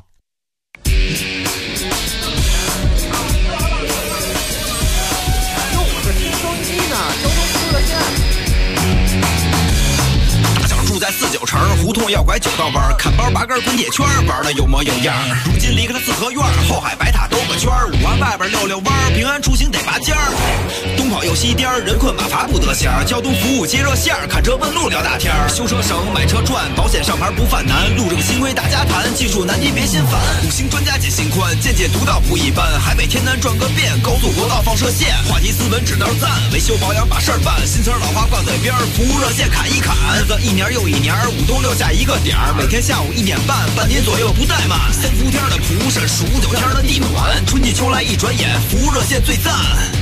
E: 住在49城，胡同要拐9道弯，看包包八根滚铁圈，玩的有模有样。如今离开了四合院，后海白塔兜个圈，五环外边溜溜弯，平安出行得拔尖儿。东跑又西颠，人困马乏不得闲，交通服务接热线，看车问路聊大天。修车省，买车赚，保险上牌不犯难，路上新规大家谈，技术难题别心烦。五星专家解心宽，见解独到不一般。海北天南转个遍，高速国道放射线，话题斯文指道赞，维修保养把事儿办。新词老话挂嘴边，服务热线砍一砍。日子一年又一年，五冬六夏一个点儿，每天下午1点半，半年左右不怠慢。三伏天的蒲扇，数9天的地暖，春季秋来一转眼，服务热线最赞。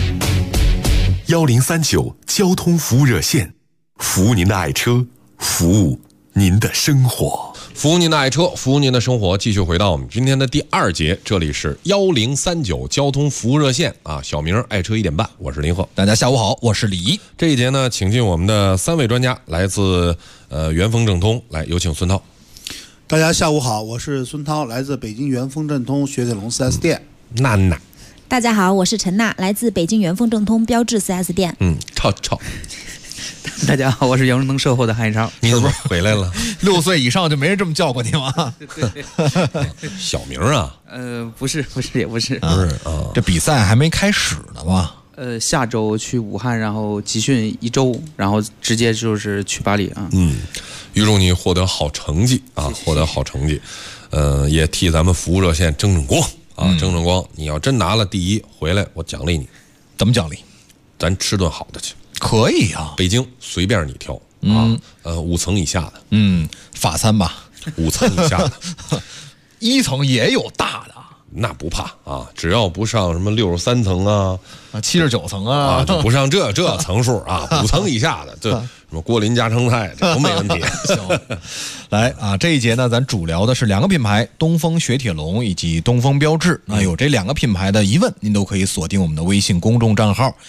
B: 1039交通服务热线，服务您的爱车，服务您的生活，
H: 服务您的爱车，服务您的生活。继续回到我们今天的第2节，这里是1039交通服务热线啊，小明爱车1点半，我是林鹤，
C: 大家下午好，我是李怡。
H: 这一节呢，请进我们的3位专家，来自元丰正通，来有请孙涛。
U: 大家下午好，我是孙涛，来自北京元丰正通雪铁龙 4S 店。
H: 娜娜。
V: 大家好，我是陈娜，来自北京元丰正通标致 4S 店。
H: 超。
W: 大家好，我是杨荣腾售后的韩一超。
H: 你怎么回来了
C: ？6岁以上就没人这么叫过你吗？
H: 小名啊？
W: 不是，也不是。
C: 这比赛还没开始呢吧？
W: 下周去武汉，然后集训1周，然后直接就是去巴黎啊。
H: 预祝你获得好成绩啊！谢谢获得好成绩。也替咱们服务热线争光啊！争光！你要真拿了第1，回来我奖励你。
C: 怎么奖励？
H: 咱吃顿好的去。
C: 可以啊，
H: 北京随便你挑啊，5层以下的，
C: 法餐吧
H: ，5层以下的
C: ，1层也有大的，
H: 那不怕啊，只要不上什么63层啊
C: ，79层啊，
H: 就不上这层数啊，5层以下的，这什么锅林家常菜这都没问题。
C: 行，来啊，这一节呢，咱主聊的是2个品牌，东风雪铁龙以及东风标致。那有这2个品牌的疑问，您都可以锁定我们的微信公众账号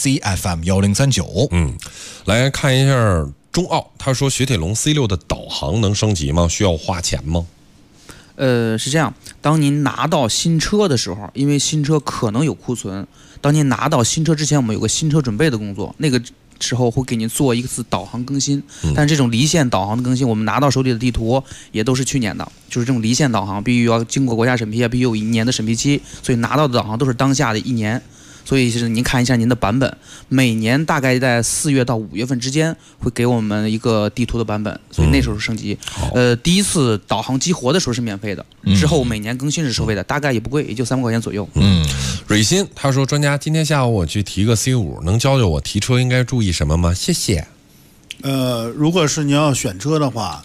C: ACFM1039。
H: 来看一下中奥，他说雪铁龙 C6 的导航能升级吗？需要花钱吗？
W: 是这样，当您拿到新车的时候，因为新车可能有库存，当您拿到新车之前，我们有个新车准备的工作，那个时候会给您做1次导航更新。但这种离线导航的更新，我们拿到手里的地图也都是去年的，就是这种离线导航必须要经过国家审批，必须有1年的审批期，所以拿到的导航都是当下的1年。所以是您看一下您的版本，每年大概在4月到5月份之间会给我们一个地图的版本，所以那时候是升级。第1次导航激活的时候是免费的，之后每年更新是收费的，大概也不贵，也就300块钱左右。
H: 蕊鑫他说，专家今天下午我去提个 C5，能教教我提车应该注意什么吗？谢谢。
U: 如果是你要选车的话，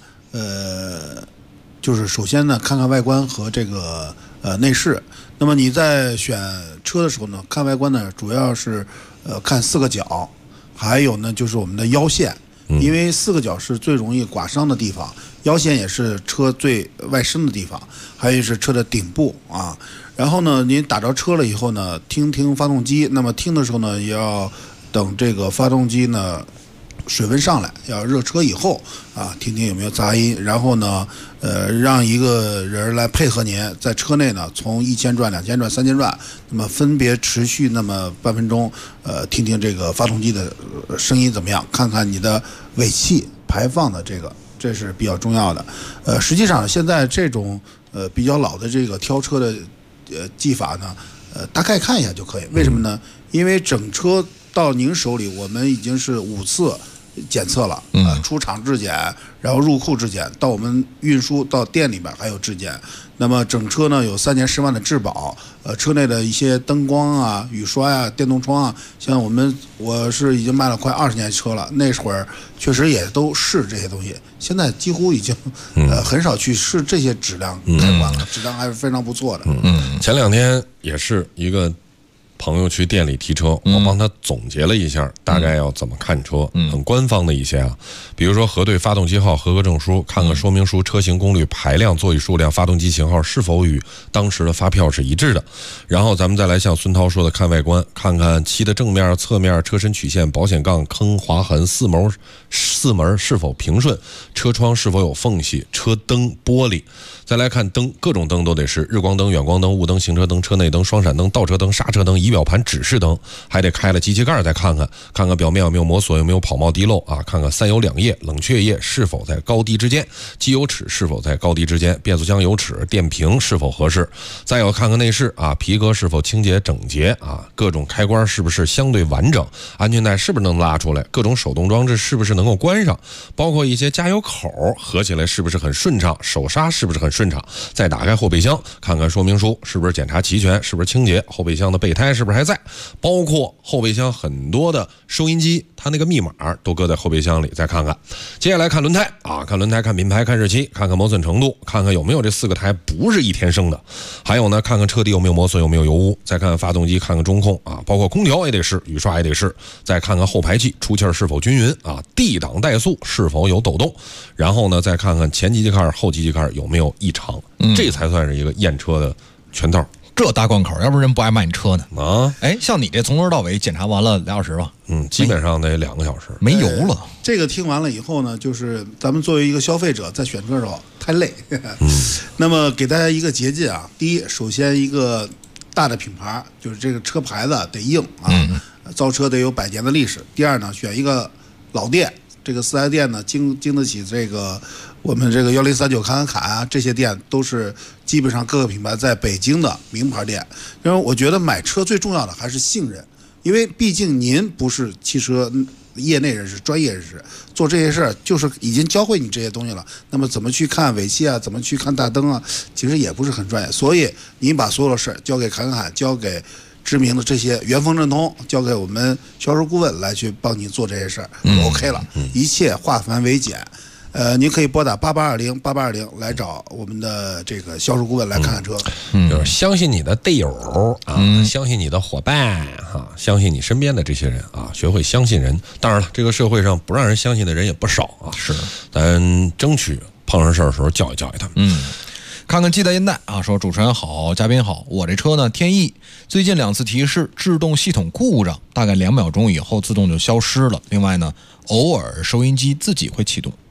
U: 就是首先呢看看外观和这个内饰。那么你在选车的时候呢，看外观呢，主要是看4个角，还有呢就是我们的腰线，因为4个角是最容易刮伤的地方，腰线也是车最外伸的地方，还有是车的顶部啊。然后呢，您打着车了以后呢，听发动机，那么听的时候呢，也要等这个发动机呢水温上来，要热车以后啊，听听有没有杂音，然后呢，让一个人来配合您，在车内呢，从1000转、2000转、3000转，那么分别持续那么半分钟，听听这个发动机的声音怎么样，看看你的尾气排放的这是比较重要的。实际上现在这种比较老的这个挑车的技法呢，大概看一下就可以。为什么呢？因为整车到您手里，我们已经是5次检测了，出厂质检，然后入库质检，到我们运输到店里边还有质检。那么整车呢有3年10万的质保，车内的一些灯光啊、雨刷呀、电动窗啊，像我是已经卖了快20年车了，那会儿确实也都试这些东西，现在几乎已经很少去试这些质量开关了，质量还是非常不错的。
H: 前2天也是一个朋友去店里提车，我帮他总结了一下大概要怎么看车，很官方的一些啊，比如说核对发动机号、合格证书，看看说明书、车型功率、排量、座椅数量、发动机型号是否与当时的发票是一致的。然后咱们再来像孙涛说的看外观，看看漆的正面、侧面、车身曲线、保险杠坑划痕、四门是否平顺，车窗是否有缝隙，车灯玻璃。再来看灯，各种灯都得是日光灯、远光灯、雾灯、行车灯、车内灯、双闪灯、倒车灯、刹车灯、一仪表盘指示灯，还得开了机器盖再看看表面有没有磨损，有没有跑冒滴漏啊，看看三油两液冷却液是否在高低之间，机油尺是否在高低之间，变速箱油尺电瓶是否合适，再有看看内饰啊，皮革是否清洁整洁啊，各种开关是不是相对完整，安全带是不是能拉出来，各种手动装置是不是能够关上，包括一些加油口合起来是不是很顺畅，手刹是不是很顺畅，再打开后备箱看看说明书是不是检查齐全，是不是清洁，后备箱的备胎是不是还在，包括后备箱很多的收音机它那个密码都搁在后备箱里，再看看。接下来看轮胎啊，看轮胎，看品牌，看日期，看看磨损程度，看看有没有这4个胎不是一天生的，还有呢看看车底有没有磨损，有没有油污，再看看发动机，看看中控啊，包括空调也得试，雨刷也得试，再看看后排气出气是否均匀啊，D 档怠速是否有抖动，然后呢再看看前机器盖后机器盖有没有异常，这才算是一个验车的全套。
C: 这大贯口，要不然人不爱卖你车呢
H: 啊！
C: 哎，像你这从头到尾检查完了2小时吧？
H: 基本上得2个小时，
C: 没油了。
U: 这个听完了以后呢，就是咱们作为一个消费者在选车的时候太累。那么给大家一个捷径啊，第一，首先一个大的品牌，就是这个车牌子得硬啊，造车得有100年的历史。第二呢，选一个老店，这个4S店呢经得起这个我们这个1039侃啊，这些店都是基本上各个品牌在北京的名牌店。因为我觉得买车最重要的还是信任，因为毕竟您不是汽车业内人士、专业人士，做这些事儿就是已经教会你这些东西了。那么怎么去看尾气啊，怎么去看大灯啊，其实也不是很专业。所以您把所有的事儿交给侃，交给知名的这些元丰正通，交给我们销售顾问来去帮你做这些事儿，就 OK 了。一切化繁为简。您可以拨打8820来找我们的这个销售顾问来看看车。
H: 就是相信你的队友啊，相信你的伙伴啊，相信你身边的这些人啊，学会相信人。当然了，这个社会上不让人相信的人也不少啊，
C: 是，
H: 咱争取碰上事儿的时候教育教育他们。
C: 看看系带烟袋啊，说主持人好，嘉宾好，我这车呢天翼，最近2次提示制动系统故障，大概2秒钟以后自动就消失了。另外呢，偶尔收音机自己会启动。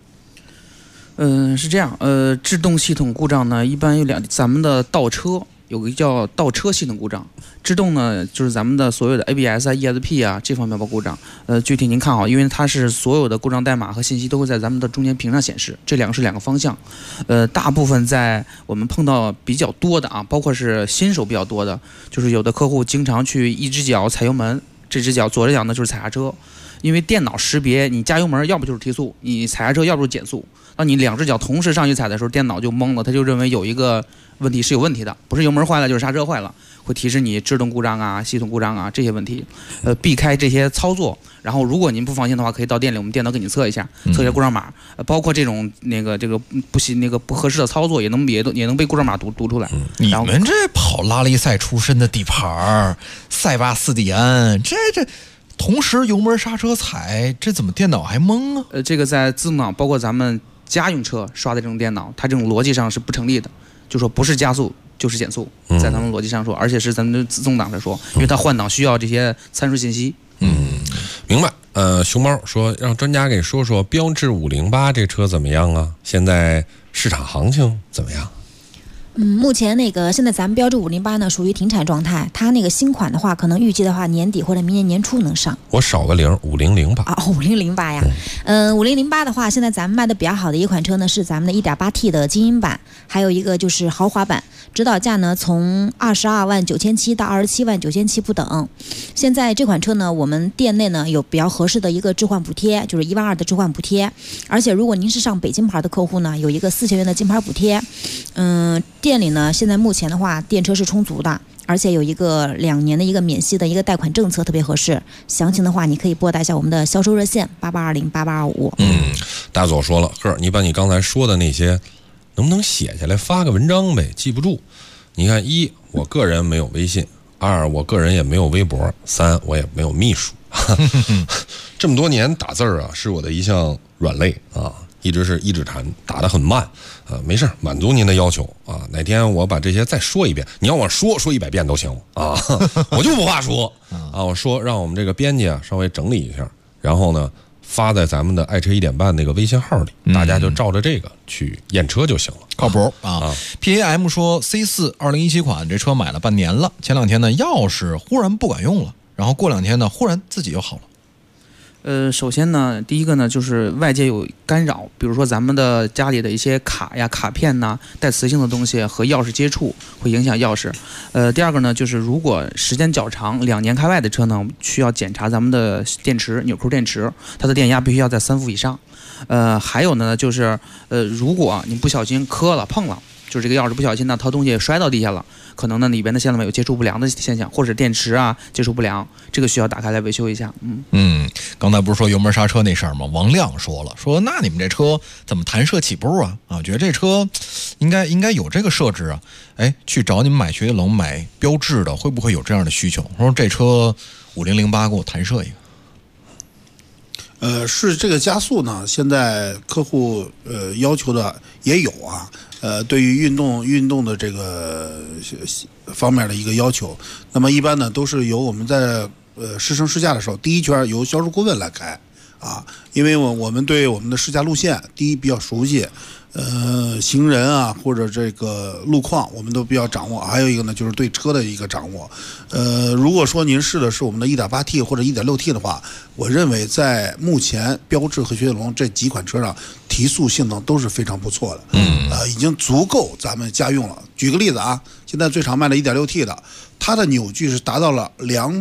W: 是这样，制动系统故障呢，一般有咱们的倒车有个叫倒车系统故障，制动呢就是咱们的所有的 ABS 啊、ESP 啊这方面包故障。具体您看好，因为它是所有的故障代码和信息都会在咱们的中间屏上显示，这2个是2个方向。大部分在我们碰到比较多的啊，包括是新手比较多的，就是有的客户经常去一只脚踩油门，这只脚左着脚呢就是踩刹车。因为电脑识别你加油门要不就是提速，你踩刹车要不就是减速。当你2只脚同时上去踩的时候，电脑就懵了，它就认为有一个问题是有问题的，不是油门坏了就是刹车坏了，会提示你制动故障啊、系统故障啊这些问题。避开这些操作，然后如果您不放心的话，可以到店里我们电脑给你测一下，测一下故障码，包括这种这个不合适的操作也能被故障码读出来。
C: 你们这跑拉力赛出身的底盘，塞巴斯蒂安，这同时油门刹车踩，这怎么电脑还懵啊？
W: 这个在自动挡，包括咱们家用车刷的这种电脑，它这种逻辑上是不成立的，就说不是加速就是减速，在咱们逻辑上说，而且是咱们的自动挡上说，因为它换挡需要这些参数信息。
H: 明白。熊猫说让专家给说说标致508这车怎么样啊？现在市场行情怎么样？
V: 目前现在咱们标致508呢属于停产状态，它那个新款的话，可能预计的话年底或者明年年初能上。
H: 我少个0 5008
V: 啊，5008呀。5008的话，现在咱们卖的比较好的一款车呢是咱们的 1.8T 的精英版，还有一个就是豪华版，指导价呢从22万9700到27万9700不等。现在这款车呢，我们店内呢有比较合适的一个置换补贴，就是1万2的置换补贴，而且如果您是上北京牌的客户呢，有一个4000元的金牌补贴。店里呢，现在目前的话，电车是充足的，而且有一个2年的一个免息的一个贷款政策，特别合适。详情的话，你可以拨打一下我们的销售热线88208825。
H: 大左说了，你把你刚才说的那些，能不能写下来发个文章呗？记不住。你看，1，我个人没有微信；2，我个人也没有微博；3，我也没有秘书。这么多年打字啊，是我的一项软肋啊。一直是一指禅，打得很慢，没事，满足您的要求啊。哪天我把这些再说一遍，你要我说100遍都行啊，我就不怕说啊。我说让我们这个编辑啊稍微整理一下，然后呢发在咱们的爱车1点半那个微信号里，大家就照着这个去验车就行了，
C: 靠谱啊。PAM 说 C4 2017款这车买了半年了，前2天呢钥匙忽然不管用了，然后过2天呢忽然自己又好了。
W: 首先呢，第一个呢就是外界有干扰，比如说咱们的家里的一些卡呀、卡片呐、带磁性的东西和钥匙接触，会影响钥匙。第二个呢，就是如果时间较长，2年开外的车呢，需要检查咱们的电池、纽扣电池，它的电压必须要在3伏以上。还有呢，就是如果你不小心磕了、碰了，就是这个钥匙不小心呢掏东西摔到地下了，可能呢里边的线路有接触不良的现象，或者电池啊接触不良，这个需要打开来维修一下。
C: 刚才不是说油门刹车那事儿吗？王亮说了，说那你们这车怎么弹射起步啊？觉得这车应该有这个设置啊。去找你们买雪铁龙买标致的，会不会有这样的需求？说这车5008给我弹射一个。
U: 是这个加速呢，现在客户要求的也有啊。对于运动的这个方面的一个要求，那么一般呢都是由我们在试乘试驾的时候，第一圈由销售顾问来开啊，因为我们对我们的试驾路线第一比较熟悉，行人啊或者这个路况我们都比较掌握，还有一个呢就是对车的一个掌握。如果说您试的是我们的 1.8T 或者 1.6T 的话，我认为在目前标致和雪铁龙这几款车上提速性能都是非常不错的，已经足够咱们家用了。举个例子啊，现在最常卖的 1.6T 的，它的扭矩是达到了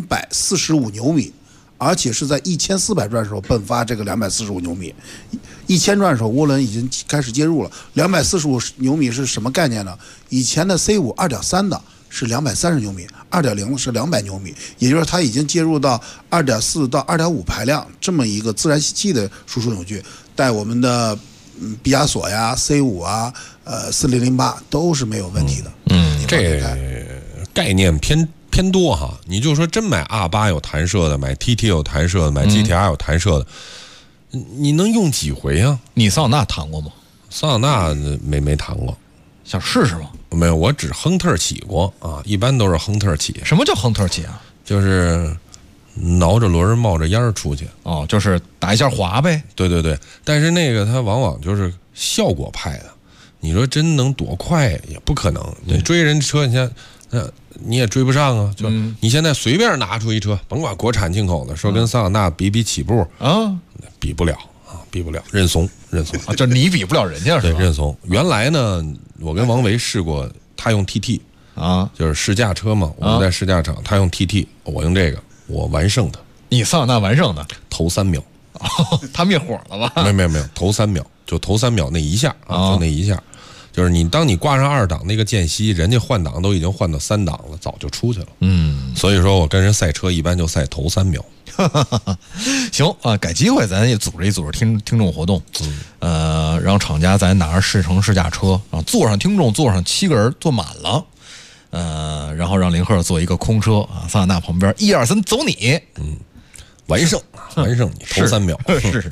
U: 245牛米，而且是在1400转的时候迸发这个245牛米，1000转的时候涡轮已经开始介入了。245牛米是什么概念呢？以前的 C5 2.3的是230牛米，2.0是200牛米，也就是它已经介入到2.4到2.5排量这么一个自然吸气的输出扭矩，带我们的毕加索呀、C5 啊、4008都是没有问题的。
H: 这概念偏多哈。你就说真买 R8 有弹射的，买 TT 有弹射的，买 GTR 有弹射的，你能用几回啊？
C: 你桑塔纳弹过吗？
H: 桑塔纳没弹过，
C: 想试试吗？
H: 没有，我只亨特起过啊，一般都是亨特起。
C: 什么叫亨特起啊？
H: 就是挠着轮冒着烟出去。
C: 就是打一下滑呗。
H: 对，但是那个它往往就是效果派的，你说真能多快也不可能。你追人车，你像你也追不上啊。就你现在随便拿出一车，甭管国产进口的，说跟桑塔纳比起步啊，比不了啊，比不了，认怂
C: 啊，就你比不了人家是吧？
H: 对，认怂。原来呢，我跟王维试过，他用 TT 啊，就是试驾车嘛，我们在试驾场，他用 TT， 我用这个，我完胜他。
C: 你桑塔纳完胜的，
H: 头3秒。
C: 他灭火了吧？
H: 没有，头3秒，就头3秒那一下啊，就那一下。就是当你挂上2档那个间隙，人家换挡都已经换到3档了，早就出去了。所以说我跟人赛车一般就赛头3秒。
C: 行啊，改机会咱也组织一组织听众活动，让厂家咱拿着试乘试驾车，然后坐上听众坐上7个人坐满了，然后让林鹤坐一个空车啊，桑塔纳旁边1、2、3走你，
H: 完胜你头3秒
C: 是。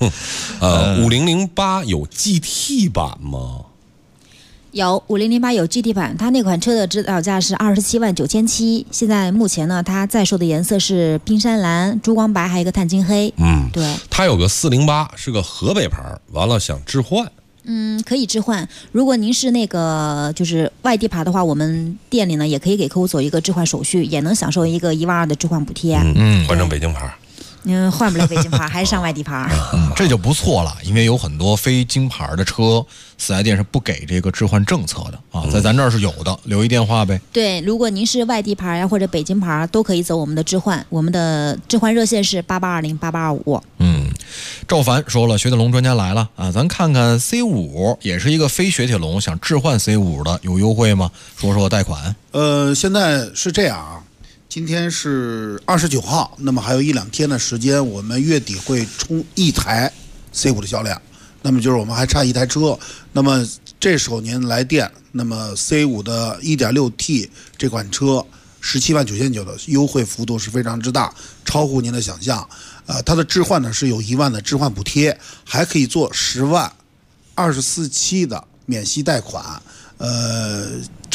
H: 5008有 GT 版吗？
V: 有5008有 GT 版，它那款车的指导价是279700，现在目前呢，它在售的颜色是冰山蓝、珠光白，还有一个碳金黑。对，
H: 它有个408，是个河北牌，完了想置换。
V: 可以置换。如果您是那个就是外地牌的话，我们店里呢也可以给客户走一个置换手续，也能享受一个12000的置换补贴。
H: 换成北京牌。
V: 换不了北京牌，还是上外地牌。
C: 这就不错了，因为有很多非京牌的车，4S店是不给这个置换政策的啊，在咱这儿是有的，留一电话呗。
V: 对，如果您是外地牌呀或者北京牌，都可以走我们的置换，我们的置换热线是88208825。
C: 赵凡说了，雪铁龙专家来了啊，咱看看 C5 也是一个非雪铁龙想置换 C5 的，有优惠吗？说贷款。
U: 现在是这样啊。今天是29号，那么还有1、2天的时间，我们月底会冲1台 C5 的销量，那么就是我们还差1台车，那么这时候您来电，那么 C5 的 1.6T 这款车179900的优惠幅度是非常之大，超乎您的想象。它的置换呢是有1万的置换补贴，还可以做10万24期的免息贷款。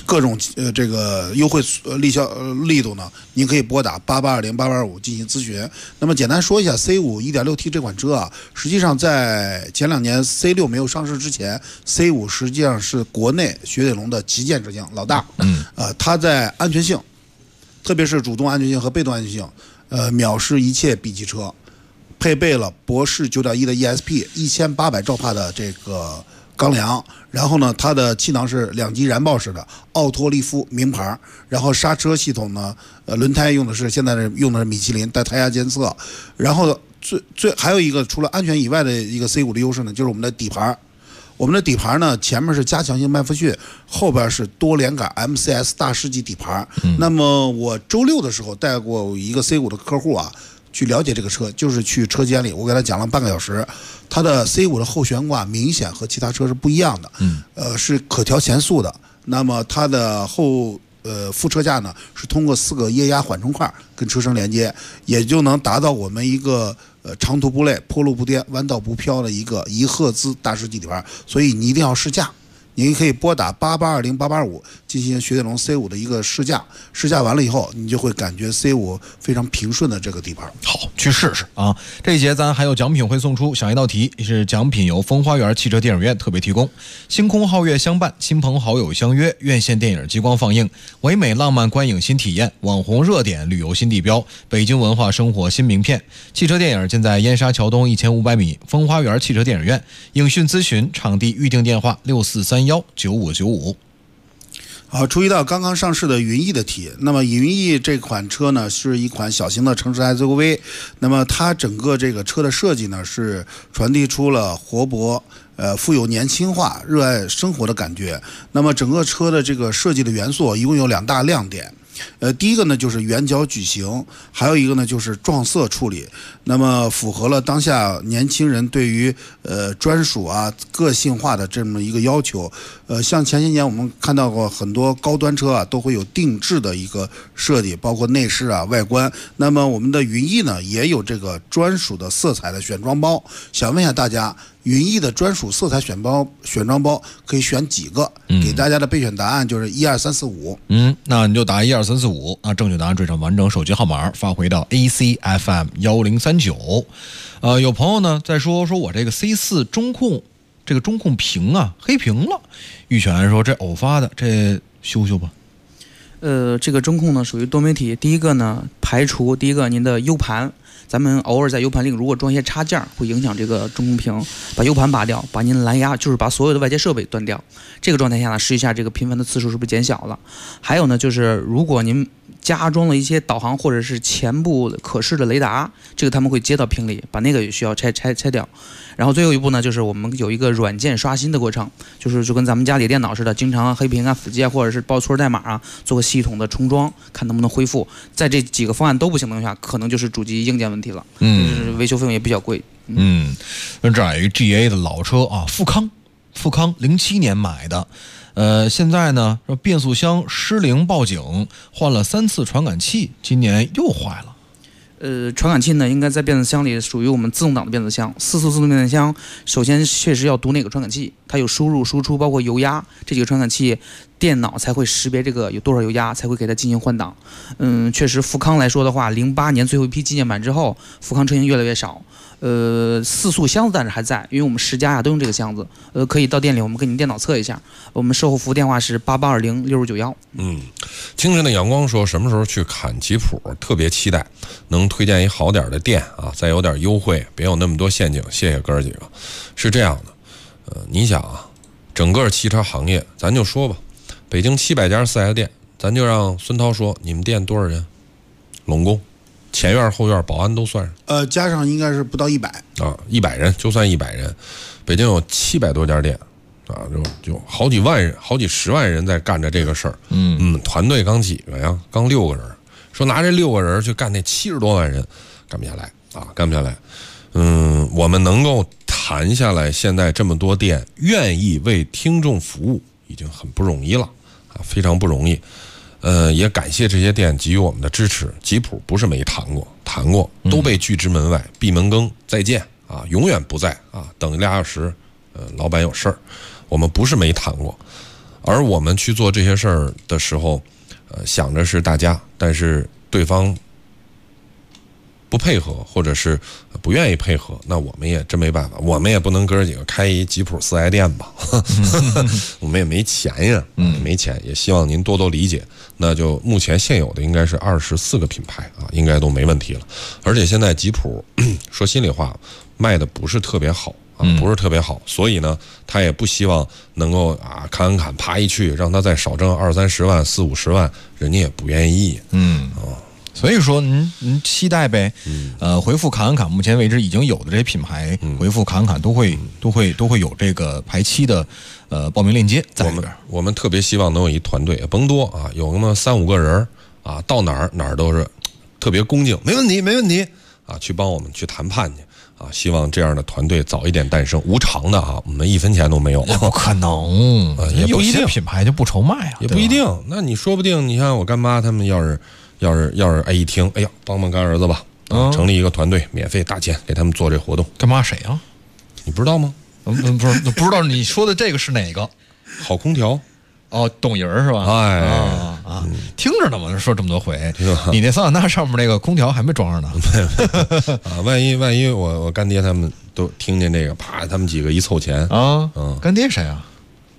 U: 各种这个优惠力度呢，您可以拨打88208825进行咨询。那么简单说一下 C5 1.6T 这款车啊，实际上在前2年 C6 没有上市之前 ，C5 实际上是国内雪铁龙的旗舰车型老大。它在安全性，特别是主动安全性和被动安全性，藐视一切 B 级车，配备了博世 9.1 的 ESP 1800兆帕的这个钢梁，然后呢，它的气囊是2级燃爆式的奥托利夫名牌，然后刹车系统呢，轮胎现在用的是米其林带胎压监测，然后还有一个除了安全以外的一个 C5 的优势呢，就是我们的底盘。我们的底盘呢，前面是加强型麦弗逊，后边是多连杆 MCS 大师级底盘。那么我周6的时候带过一个 C5 的客户啊，去了解这个车，就是去车间里，我给他讲了半个小时。它的 C5 的后悬挂明显和其他车是不一样的，是可调前速的。那么它的副车架呢，是通过4个液压缓冲块跟车身连接，也就能达到我们一个长途不累、坡路不颠、弯道不飘的一个1赫兹大师级底盘。所以你一定要试驾。您可以拨打88208825进行雪铁龙 C5 的一个试驾，试驾完了以后，你就会感觉 C5 非常平顺的这个底盘。
C: 好，去试试啊！这一节咱还有奖品会送出，想一道题是奖品由风花园汽车电影院特别提供，星空皓月相伴，亲朋好友相约，院线电影激光放映，唯美浪漫观影新体验，网红热点旅游新地标，北京文化生活新名片。汽车电影尽在燕莎桥东1500米风花园汽车电影院，影讯咨询场地预订电话64319595。
U: 好，注意到刚刚上市的云翼的题。那么云翼这款车呢，是一款小型的城市 SUV。那么它整个这个车的设计呢，是传递出了活泼、富有年轻化、热爱生活的感觉。那么整个车的这个设计的元素一共有2大亮点。第一个呢就是圆角矩形，还有一个呢就是撞色处理。那么符合了当下年轻人对于专属个性化的这么一个要求。像前些年我们看到过很多高端车都会有定制的一个设计，包括内饰外观。那么我们的云翼呢也有这个专属的色彩的选装包。想问一下大家，云翼的专属色彩选装包可以选几个？给大家的备选答案就是1、2、3、4、5。
C: 那你就答1、2、3、4、5。那正确答案缀上完整手机号码发回到 ACFM 1039。有朋友呢在说我这个 C4 中控屏黑屏了。玉泉说这偶发的，这修修吧。
W: 这个中控呢属于多媒体。第一个呢排除您的 U 盘。咱们偶尔在 U 盘里如果装一些插件，会影响这个中控屏，把 U 盘拔掉，把您蓝牙，就是把所有的外界设备断掉。这个状态下呢，试一下这个频繁的次数是不是减小了。还有呢，就是如果您加装了一些导航或者是前部可视的雷达，这个他们会接到屏里，把那个也需要拆掉。然后最后一步呢，就是我们有一个软件刷新的过程，就跟咱们家里电脑似的，经常黑屏死机或者是报错代码做个系统的重装，看能不能恢复。在这几个方案都不行的情况下，可能就是主机硬件问题了。就是维修费用也比较贵。
C: 这儿有一 GA 的老车富康07年买的。现在呢，变速箱失灵报警，换了3次传感器，今年又坏了。
W: 传感器呢，应该在变速箱里属于我们自动挡的变速箱。4速自动变速箱，首先确实要读哪个传感器，它有输入、输出，包括油压，这几个传感器，电脑才会识别这个有多少油压，才会给它进行换挡。确实，富康来说的话，08年最后一批纪念版之后，富康车型越来越少。4速箱子但是还在，因为我们10家都用这个箱子。可以到店里，我们给您电脑测一下。我们售后服务电话是88206591。
H: 清晨的阳光说什么时候去看吉普，特别期待，能推荐一好点的店再有点优惠，别有那么多陷阱。谢谢哥儿几个。是这样的，你想整个汽车行业，咱就说吧，北京700家4S店，咱就让孙涛说，你们店多少人？拢共。前院后院保安都算上，
U: 加上应该是不到100
H: 100人，就算100人，北京有700多家店就好几万人、好几十万人在干着这个事儿。团队刚几个呀？刚6个人，说拿这6个人去干那70多万人，干不下来干不下来。我们能够谈下来，现在这么多店愿意为听众服务，已经很不容易了非常不容易。也感谢这些店给予我们的支持。吉普不是没谈过，都被拒之门外，闭门羹，再见永远不在等2小时，老板有事儿。我们不是没谈过而我们去做这些事儿的时候，想着是大家，但是对方不配合或者是不愿意配合，那我们也真没办法，我们也不能哥几个开一吉普4S店吧，我们也没钱呀，没钱，也希望您多多理解。那就目前现有的应该是24个品牌啊，应该都没问题了。而且现在吉普说心里话卖的不是特别好啊，不是特别好，所以呢，他也不希望能够啊砍啪一去，让他再少挣20-30万、40-50万，人家也不愿意。
C: 所以说您期待呗，回复侃，目前为止已经有的这些品牌，回复侃都会有这个排期的报名链接在里边。
H: 我们特别希望能有一团队，也甭多啊，有那么3-5个人啊，到哪儿都是特别恭敬，没问题啊，去帮我们去谈判去啊，希望这样的团队早一点诞生，无偿的啊，我们1分钱都没有。
C: 也不可能，也有一些品牌就不愁卖啊，
H: 也不一定。那你说不定，你看我干妈他们要是一听，哎呀，帮干儿子吧，成立一个团队，免费大钱给他们做这活动。
C: 干妈谁啊？
H: 你不知道吗？
C: 不知道你说的这个是哪个？
H: 好空调。
C: 哦，董莹是吧？
H: 哎，
C: 听着呢嘛，说这么多回，你那桑塔纳上面那个空调还没装上呢。
H: 啊，万一我干爹他们都听见这个，啪，他们几个一凑钱
C: 啊，干爹谁啊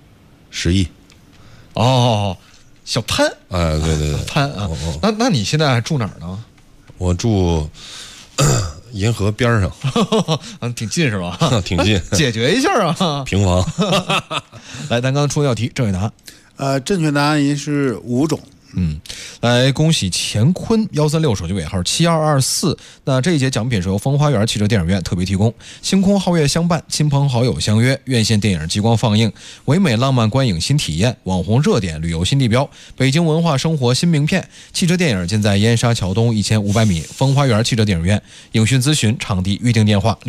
H: ？10亿。
C: 哦。小潘，
H: 哎，对，
C: 潘啊，那你现在还住哪儿呢？
H: 我住银河边上，
C: 挺近是吧？
H: 挺近，
C: 解决一下啊，
H: 平房。
C: 来，咱刚刚出道题，正确答案。
U: 正确答案是5种。
C: 来恭喜乾坤136手机尾号7224。那这一节奖品是由风花园汽车电影院特别提供，星空皓月相伴，亲朋好友相约，院线电影激光放映，唯美浪漫观影新体验，网红热点旅游新地标，北京文化生活新名片。汽车电影尽在燕莎桥东1500米风花园汽车电影院。影讯咨询场地预订电话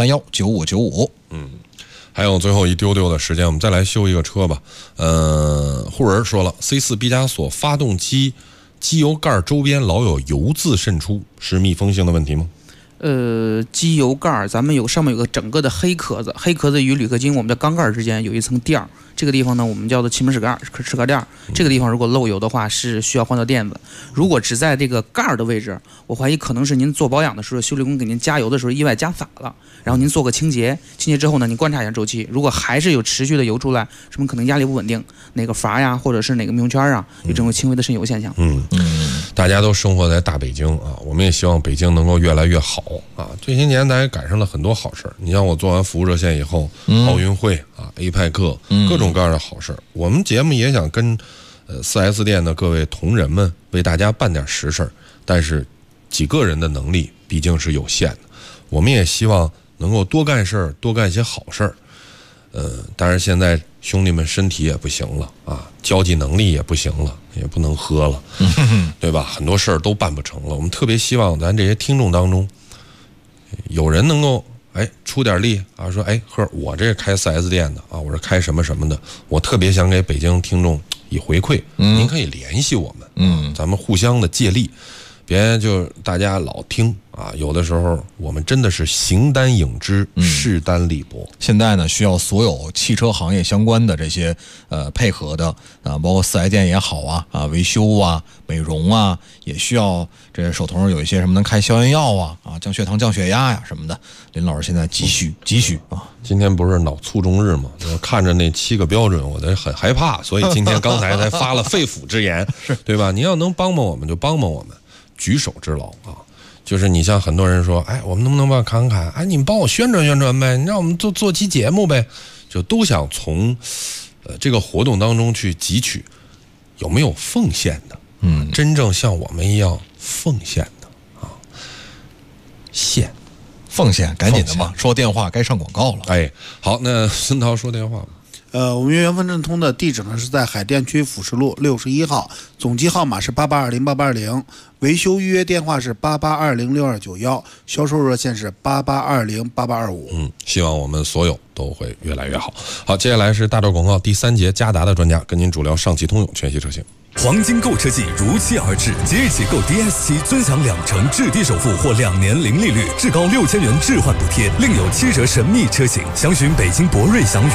C: 64319595。
H: 还有最后一丢丢的时间，我们再来修一个车吧。户人说了 ，C4 毕加索发动机机油盖周边老有油渍渗出，是密封性的问题吗？
W: 机油盖咱们上面有个整个的黑壳子，黑壳子与铝合金我们的缸盖之间有一层垫儿，这个地方呢我们叫做气门室盖垫，这个地方如果漏油的话是需要换掉垫子。如果只在这个盖的位置，我怀疑可能是您做保养的时候，修理工给您加油的时候意外加洒了，然后您做个清洁之后呢，您观察一下周期，如果还是有持续的油出来，说明可能压力不稳定，哪个阀呀或者是哪个密封圈啊有这种轻微的渗油现象。
H: 大家都生活在大北京啊，我们也希望北京能够越来越好啊。这些年咱也赶上了很多好事，你像我做完服务热线以后，奥运会啊、APEC 各种各样的好事，我们节目也想跟4S 店的各位同仁们为大家办点实事，但是几个人的能力毕竟是有限的，我们也希望能够多干事儿，多干一些好事儿。但是现在兄弟们身体也不行了啊，交际能力也不行了，也不能喝了，对吧？很多事儿都办不成了。我们特别希望咱这些听众当中，有人能够出点力啊，说我这开4S 店的啊，我是开什么什么的，我特别想给北京听众以回馈，您可以联系我们，咱们互相的借力。别就大家老听啊，有的时候我们真的是形单影只，势单力薄。
C: 现在呢，需要所有汽车行业相关的这些配合的啊，包括4S店也好啊，维修啊、美容啊，也需要这手头上有一些什么能开消炎药啊、降血糖、降血压呀什么的。林老师现在急需啊！
H: 今天不是脑卒中日吗？看着那7个标准，我都很害怕，所以今天刚才才发了肺腑之言，
C: 是
H: 对吧？你要能帮帮我们就帮帮我们。举手之劳啊，就是你像很多人说，我们能不能帮侃，你们帮我宣传宣传呗，你让我们做期节目呗，就都想从这个活动当中去汲取有没有奉献的，真正像我们一样奉献的啊，
C: 奉献，赶紧的嘛，说电话该上广告了。
H: 好，那孙涛说电话吧。
U: 我们原丰正通的地址呢是在海淀区辅石路61号，总机号码是88208820，维修预约电话是88206291，销售热线是88208825。
H: 希望我们所有都会越来越好。好，接下来是大段广告第3节，嘉达的专家跟您主聊上汽通用全系车型。
R: 黄金购车季如期而至，即日起购 DS7尊享2成至低首付或2年零利率，至高6000元置换补贴，另有7折神秘车型。详询北京博瑞祥宇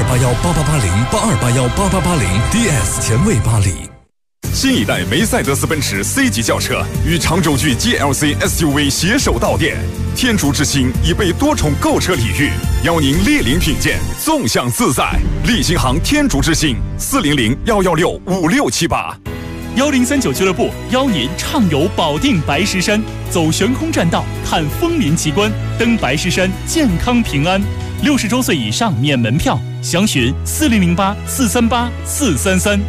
R: 8281888082818880 DS 前卫巴黎。
F: 新一代梅赛德斯奔驰 C 级轿车与长轴距 GLC SUV 携手到店，天竺之星已被多重购车礼遇，邀您莅临品鉴，纵享自在。立新行天竺之星400-116-5678。
L: 1039俱乐部邀您畅游保定白石山，走悬空栈道，看枫林奇观，登白石山，健康平安。60周岁以上免门票，详询4008-438-433。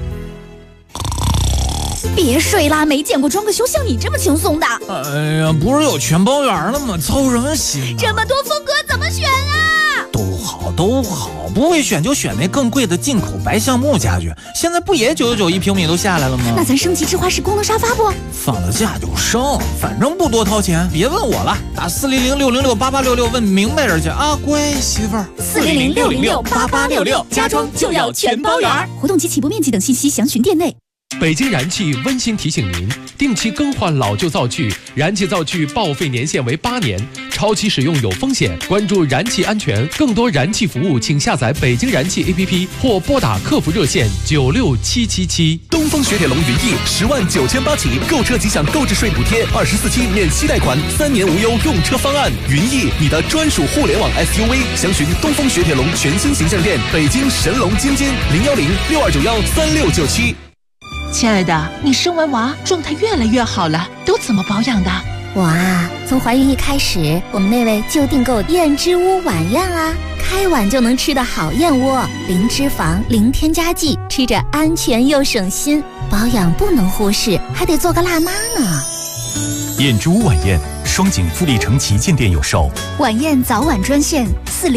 J: 别睡啦，没见过装个修像你这么轻松的。
G: 哎呀，不是有全包圆了吗？操什么心啊？
J: 这么多风格怎么选啊？
G: 都好，不会选就选那更贵的进口白橡木家具，现在不也999一平米都下来了吗？
J: 那咱升级智化式功能沙发不？
G: 放了假就升，反正不多掏钱。别问我了，打400-606-8866问明白人去啊，乖媳妇儿。
J: 400-606-8866，家装就要全包圆。活动及起步面积等信息详询店内。
I: 北京燃气温馨提醒您，定期更换老旧灶具，燃气灶具报废年限为8年，超期使用有风险。关注燃气安全，更多燃气服务，请下载北京燃气 APP 或拨打客服热线96777。
R: 东风雪铁龙云翼109800起，购车即享购置税补贴，24期免息贷款，3年无忧用车方案。云翼，你的专属互联网 SUV，详询东风雪铁龙全新形象店，北京神龙津津010-6291-3697。
X: 亲爱的，你生完娃状态越来越好了，都怎么保养的？
S: 我啊，从怀孕一开始，我们那位就订购燕之屋晚宴啊，开碗就能吃的好燕窝，零脂肪，零添加剂，吃着安全又省心，保养不能忽视，还得做个辣妈呢。
L: 燕之屋晚宴，双井富力城旗舰店有售。
J: 晚宴早晚专线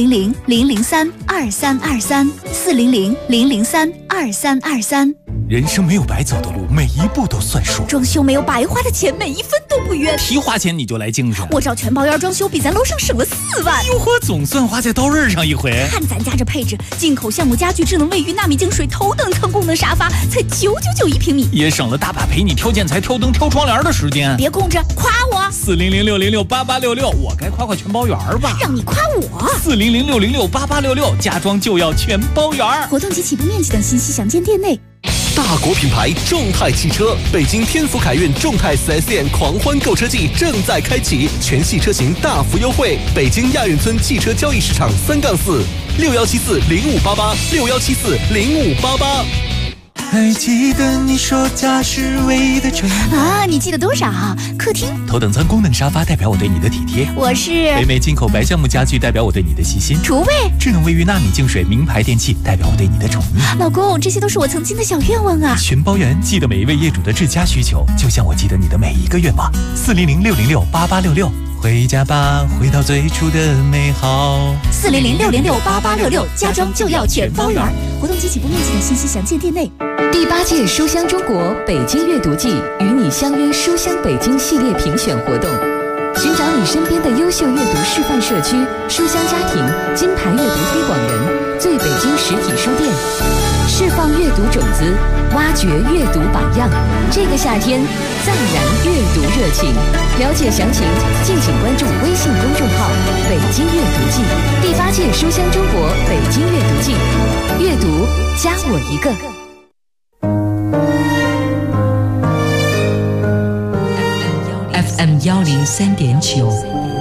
J: 400-003-2323，400-003-2323。
L: 人生没有白走的路，每一步都算数。
J: 装修没有白花的钱，每一分都不冤。
G: 提花钱你就来精神，
J: 我找全包圆装修，比咱楼上省了4万。
G: 哟呵，总算花在刀刃上一回。
J: 看咱家这配置，进口橡木家具、智能卫浴、纳米净水、头等舱功能沙发，才999一平米，
G: 也省了大把陪你挑建材、挑灯、挑窗帘的时间。
J: 别空着，夸我。
G: 400-606-8866，我该夸全包圆吧？
J: 让你夸我。
G: 400-606-8866，家装就要全包圆。
J: 活动及起步面积等信息详见店内。
R: 大国品牌众泰汽车，北京天府凯运众泰 4S 店狂欢购车季正在开启，全系车型大幅优惠。北京亚运村汽车交易市场3-4，6174-0588，6174-0588。
X: 还记得你说家是唯一的城
J: 啊？你记得多少？客厅
L: 头等舱功能沙发代表我对你的体贴，
J: 我是
L: 北美进口白橡木家具代表我对你的细心，
J: 厨卫
L: 智能卫浴纳米净水名牌电器代表我对你的宠溺。
J: 老公，这些都是我曾经的小愿望啊！
L: 全包圆，记得每一位业主的至佳需求，就像我记得你的每一个愿望。400-606-8866，回家吧，回到最初的美好。
J: 400-606-8866，家装就要全包圆。活动及起步面积等信息详见店内。
Y: 第8届书香中国北京阅读季与你相约书香北京系列评选活动，寻找你身边的优秀阅读示范社区、书香家庭、金牌阅读推广人、最北京实体书店，释放阅读种子，挖掘阅读榜样。这个夏天，再燃阅读热情。了解详情，敬请关注微信公众号“北京阅读季”。第8届书香中国北京阅读季，阅读加我一个。
Z: FM 103.9，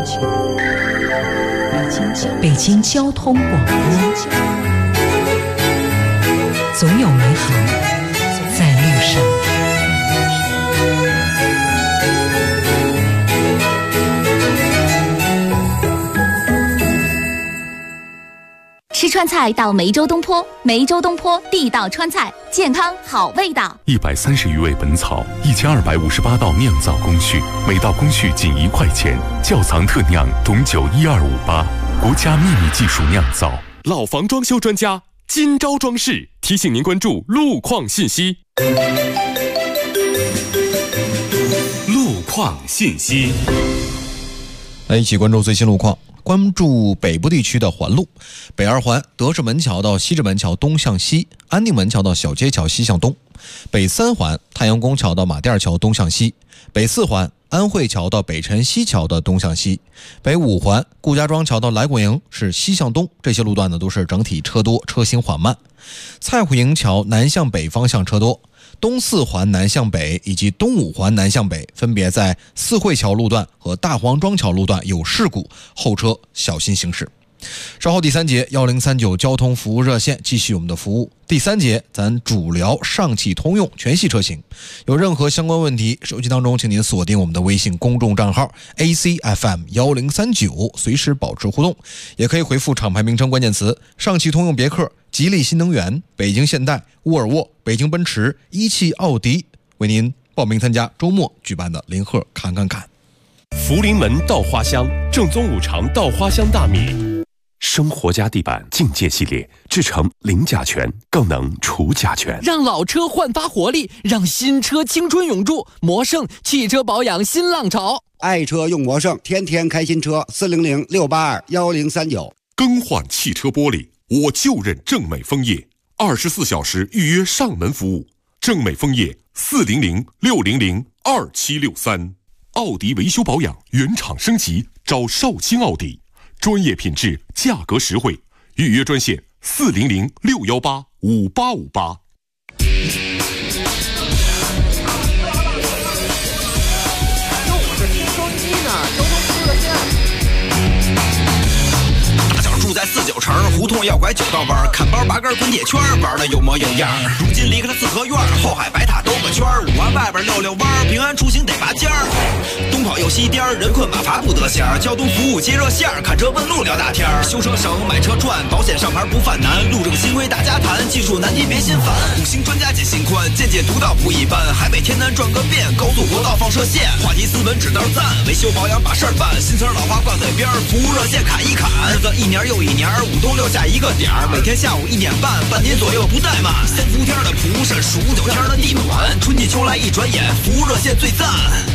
Z: 北京交通广播，总有美好在路上。
J: 吃川菜到梅州东坡，梅州东坡地道川菜，健康好味道。
B: 130余味本草，1258道酿造工序，每道工序仅1块钱。窖藏特酿董酒12588，国家秘密技术酿造。老房装修专家金招装饰提醒您关注路况信息。路况信息。
C: 来一起关注最新路况。 关注北部地区的环路：北二环德胜门桥到西直门桥东向西，安定门桥到小街桥西向东；北三环太阳宫桥到马甸桥东向西；北四环安慧桥到北辰西桥的东向西；北五环顾家庄桥到来果营是西向东，这些路段呢都是整体车多，车行缓慢。蔡虎营桥南向北方向车多，东四环南向北以及东五环南向北分别在四惠桥路段和大黄庄桥路段有事故，后车小心行驶。稍后第三节1039交通服务热线继续我们的服务。第三节咱主聊上汽通用全系车型，有任何相关问题，手机当中请您锁定我们的微信公众账号 ACFM1039，随时保持互动，也可以回复厂牌名称关键词上汽通用别克、吉利新能源、北京现代、沃尔沃、北京奔驰、一汽奥迪，为您报名参加周末举办的零贺侃侃侃。
K: 福临门稻花香，正宗五常稻花香大米。生活家地板境界系列制成零甲醛，更能除甲醛，
A: 让老车焕发活力，让新车青春永驻。魔胜汽车保养新浪潮，
D: 爱车用魔胜，天天开新车。400-682-1039。
B: 更换汽车玻璃，我就认正美枫叶，24小时预约上门服务。正美枫叶400-600-2763。奥迪维修保养原厂升级，找绍兴奥迪。专业品质，价格实惠，预约专线400-618-5858。
E: 住在49城，胡同要拐9道弯，看包拔根滚铁圈，玩的有模有样。如今离开了四合院，后海白塔兜个圈，5环外边溜溜弯，平安出行得拔尖儿。东跑又西颠，人困马乏不得闲，交通服务接热线，看车问路聊大天。修车省，买车赚，保险上牌不犯难，路这个新规大家谈，技术难题别心烦。5星专家解心宽，见解独到不一般，海北天南转个遍，高速国道放射线，话题斯文指道赞，维修保养把事儿办，新词老话挂嘴边，服务热线砍一砍，日子一年又一年，5东6下一个点儿，每天下午1点半，半年左右不怠慢。3伏天的蒲山，15、9天的地暖，春季秋来一转眼，服务热线最赞。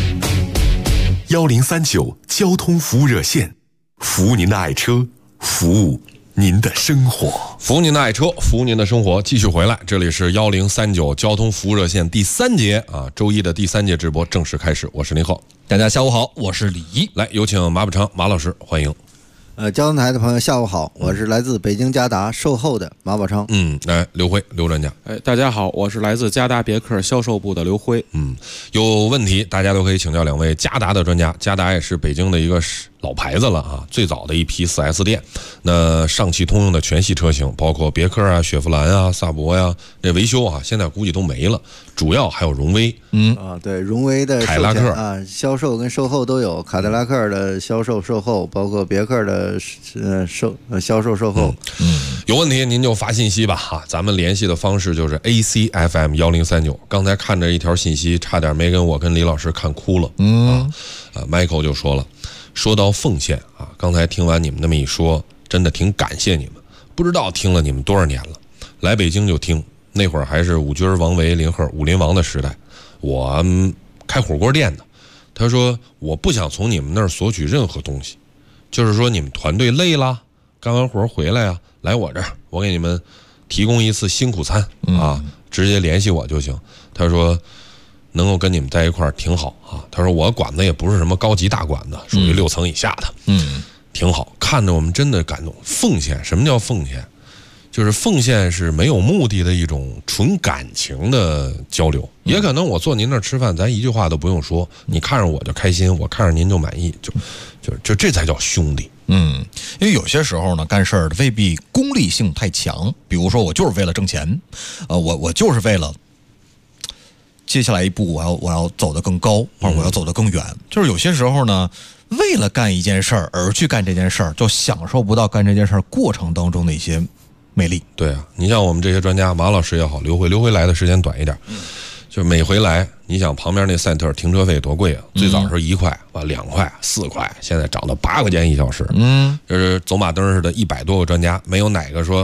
B: 1039交通服务热线，服务您的爱车，服务您的生活，
H: 服务您的爱车，服务您的生活。继续回来，这里是1039交通服务热线第3节啊，周一的第3节直播正式开始。我是林浩，
C: 大家下午好，我是李一。
H: 来，有请马补昌马老师，欢迎。
M: 交通台的朋友下午好，我是来自北京嘉达售后的马宝昌。
H: 来刘辉刘专家。
N: 大家好，我是来自嘉达别克销售部的刘辉。
H: 有问题大家都可以请教两位嘉达的专家，嘉达也是北京的一个老牌子了啊，最早的一批 4S 店。那上汽通用的全系车型，包括别克啊、雪佛兰啊、萨博呀，这维修啊，现在估计都没了，主要还有荣威。
M: 对，荣威的
H: 凯迪拉克
M: 啊，销售跟售后都有，凯迪拉克的销售售后，包括别克的销售售后。
H: 有问题您就发信息吧哈，咱们联系的方式就是 ACFM1039。刚才看着一条信息，差点没跟我跟李老师看哭了。Michael 就说了，说到奉献啊，刚才听完你们那么一说，真的挺感谢你们。不知道听了你们多少年了，来北京就听，那会儿还是五军王维林鹤武林王的时代，我开火锅店的。他说我不想从你们那儿索取任何东西，就是说你们团队累了，干完活回来啊，来我这儿，我给你们提供一次辛苦餐啊，直接联系我就行。他说能够跟你们在一块儿挺好啊。他说我馆子也不是什么高级大馆子，属于6层以下的，挺好。看着我们真的感动。奉献，什么叫奉献？就是奉献是没有目的的一种纯感情的交流。也可能我坐您那儿吃饭，咱一句话都不用说，你看着我就开心，我看着您就满意，就这才叫兄弟。
C: 因为有些时候呢，干事儿未必功利性太强。比如说，我就是为了挣钱，我就是为了接下来一步我要走得更高，或者我要走得更远。就是有些时候呢，为了干一件事儿而去干这件事儿，就享受不到干这件事儿过程当中的一些魅力。
H: 对啊，你像我们这些专家，马老师也好，刘辉来的时间短一点，就每回来，你想旁边那赛特停车费多贵啊？最早是1块，2块、4块，现在涨到8块钱1小时。就是走马灯似的，100多个专家，没有哪个说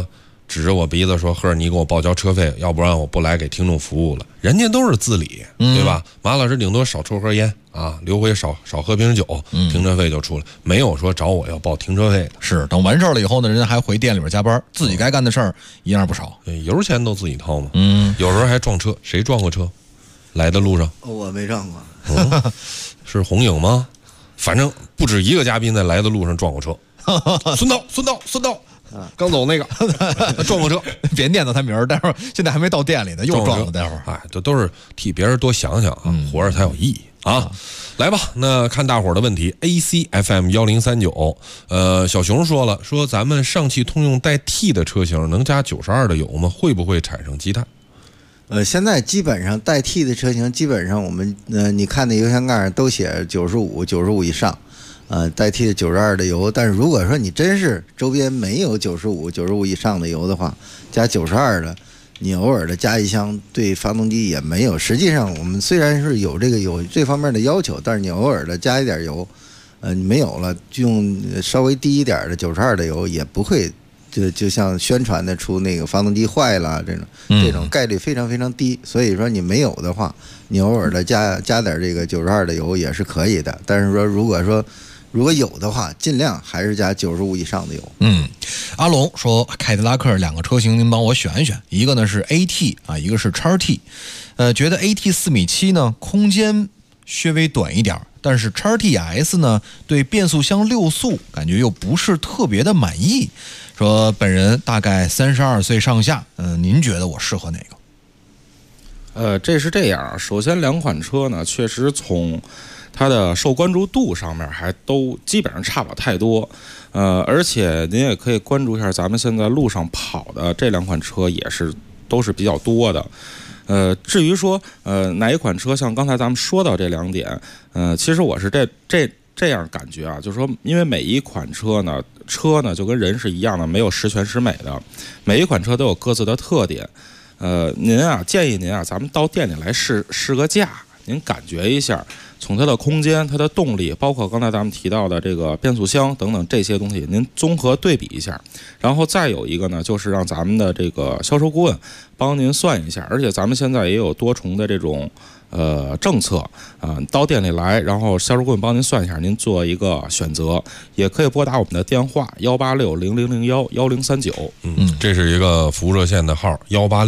H: 指着我鼻子说：“呵，你给我报交车费，要不然我不来给听众服务了。”人家都是自理，对吧？马老师顶多少抽盒烟啊，留回少喝瓶酒，停车费就出来，没有说找我要报停车费的。
C: 是，等完事儿了以后呢，人家还回店里边加班，自己该干的事儿一样不少。
H: 油钱都自己掏嘛。有时候还撞车，谁撞过车？来的路上，
M: 我没撞过。
H: 是红影吗？反正不止一个嘉宾在来的路上撞过车。孙道。刚走那个撞过车，
C: 别念叨他名儿，待会儿现在还没到店里呢，又撞了。待会儿，
H: 哎，这都是替别人多想想啊，活着才有意义啊。来吧，那看大伙儿的问题。ACFM 1039，小熊说了，说咱们上汽通用带 T 的车型能加92的油吗？会不会产生积碳？
M: 现在基本上带 T 的车型，基本上我们你看那油箱盖上都写95以上。代替92的油，但是如果说你真是周边没有95以上的油的话，加92的，你偶尔的加一箱对发动机也没有。实际上我们虽然是有这方面的要求，但是你偶尔的加一点油，你没有了，就用稍微低一点的92的油也不会就像宣传的出那个发动机坏了这种概率非常非常低。所以说你没有的话，你偶尔的加点这个92的油也是可以的。但是说如果有的话，尽量还是加95以上的油。
C: 阿龙说，凯迪拉克2个车型您帮我选一选，一个呢是 AT 啊，一个是 XT。觉得 AT 4.7米呢，空间稍微短一点，但是 XTS 呢对变速箱6速感觉又不是特别的满意。说本人大概32岁上下，您觉得我适合哪个？
N: 这是这样，首先两款车呢，确实从它的受关注度上面还都基本上差不了太多，而且您也可以关注一下咱们现在路上跑的这两款车都是比较多的。至于说哪一款车像刚才咱们说到这两点，其实我是这样感觉啊，就是说因为每一款车呢就跟人是一样的，没有十全十美的，每一款车都有各自的特点。建议您啊，咱们到店里来试个驾，您感觉一下，从它的空间、它的动力，包括刚才咱们提到的这个变速箱等等这些东西，您综合对比一下。然后再有一个呢，就是让咱们的这个销售顾问帮您算一下，而且咱们现在也有多重的这种政策到店里来，然后销售顾问帮您算一下，您做一个选择，也可以拨打我们的电话18600011039。
H: 这是一个服务热线的号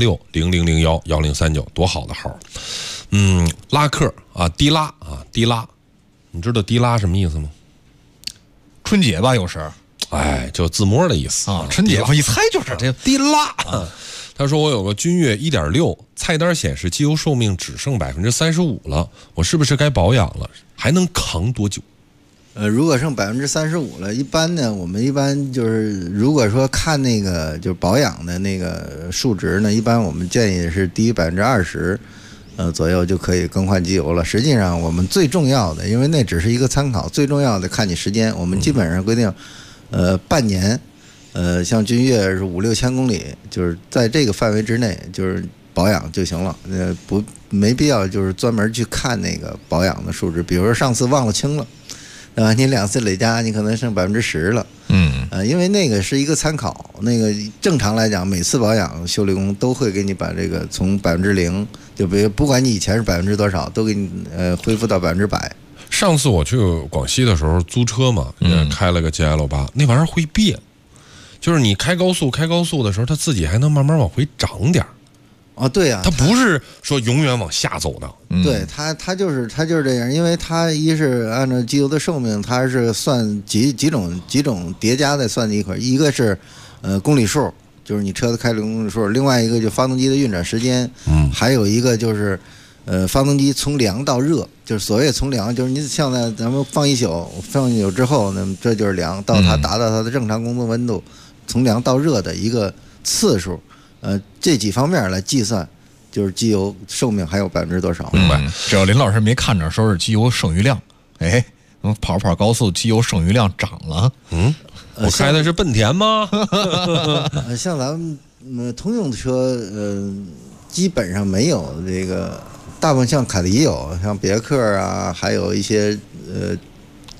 H: 18600011039，多好的号。拉克啊，低拉，你知道低拉什么意思吗？
C: 春节吧，有时。
H: 哎，就自摸的意思
C: 啊。春节我一猜就是这低拉。
H: 他说我有个君越 1.6， 菜单显示机油寿命只剩35%了，我是不是该保养了？还能扛多久？
M: 如果剩35%了，我们一般就是如果说看那个就是保养的那个数值呢，一般我们建议是低于20%。左右就可以更换机油了。实际上我们最重要的，因为那只是一个参考，最重要的看你时间。我们基本上规定，半年，像君越是5-6千公里，就是在这个范围之内，就是保养就行了。没必要就是专门去看那个保养的数值。比如说上次忘了清了，对吧？你2次累加，你可能剩10%了。因为那个是一个参考，那个正常来讲，每次保养修理工都会给你把这个从0%，就比如不管你以前是多少，都给你恢复到100%。
H: 上次我去广西的时候租车嘛，开了个 GL8，那玩意儿会变，就是你开高速的时候，它自己还能慢慢往回涨点。
M: 对呀，
H: 它不是说永远往下走的。
M: 对，它就是这样，因为它一是按照机油的寿命，它是算几种叠加在算在一块，一个是公里数，就是你车子开的公里数，另外一个就发动机的运转时间，还有一个就是发动机从凉到热，就是所谓从凉，就是你像在咱们放一宿之后，那么这就是凉，到它达到它的正常工作温度，从凉到热的一个次数。这几方面来计算，就是机油寿命还有多少。
C: 明白。只要林老师没看着说是机油剩余量，跑高速机油剩余量涨了。
H: 我开的是本田吗？
M: 像咱们通用的车，基本上没有这个，大部分像凯迪有，像别克啊，还有一些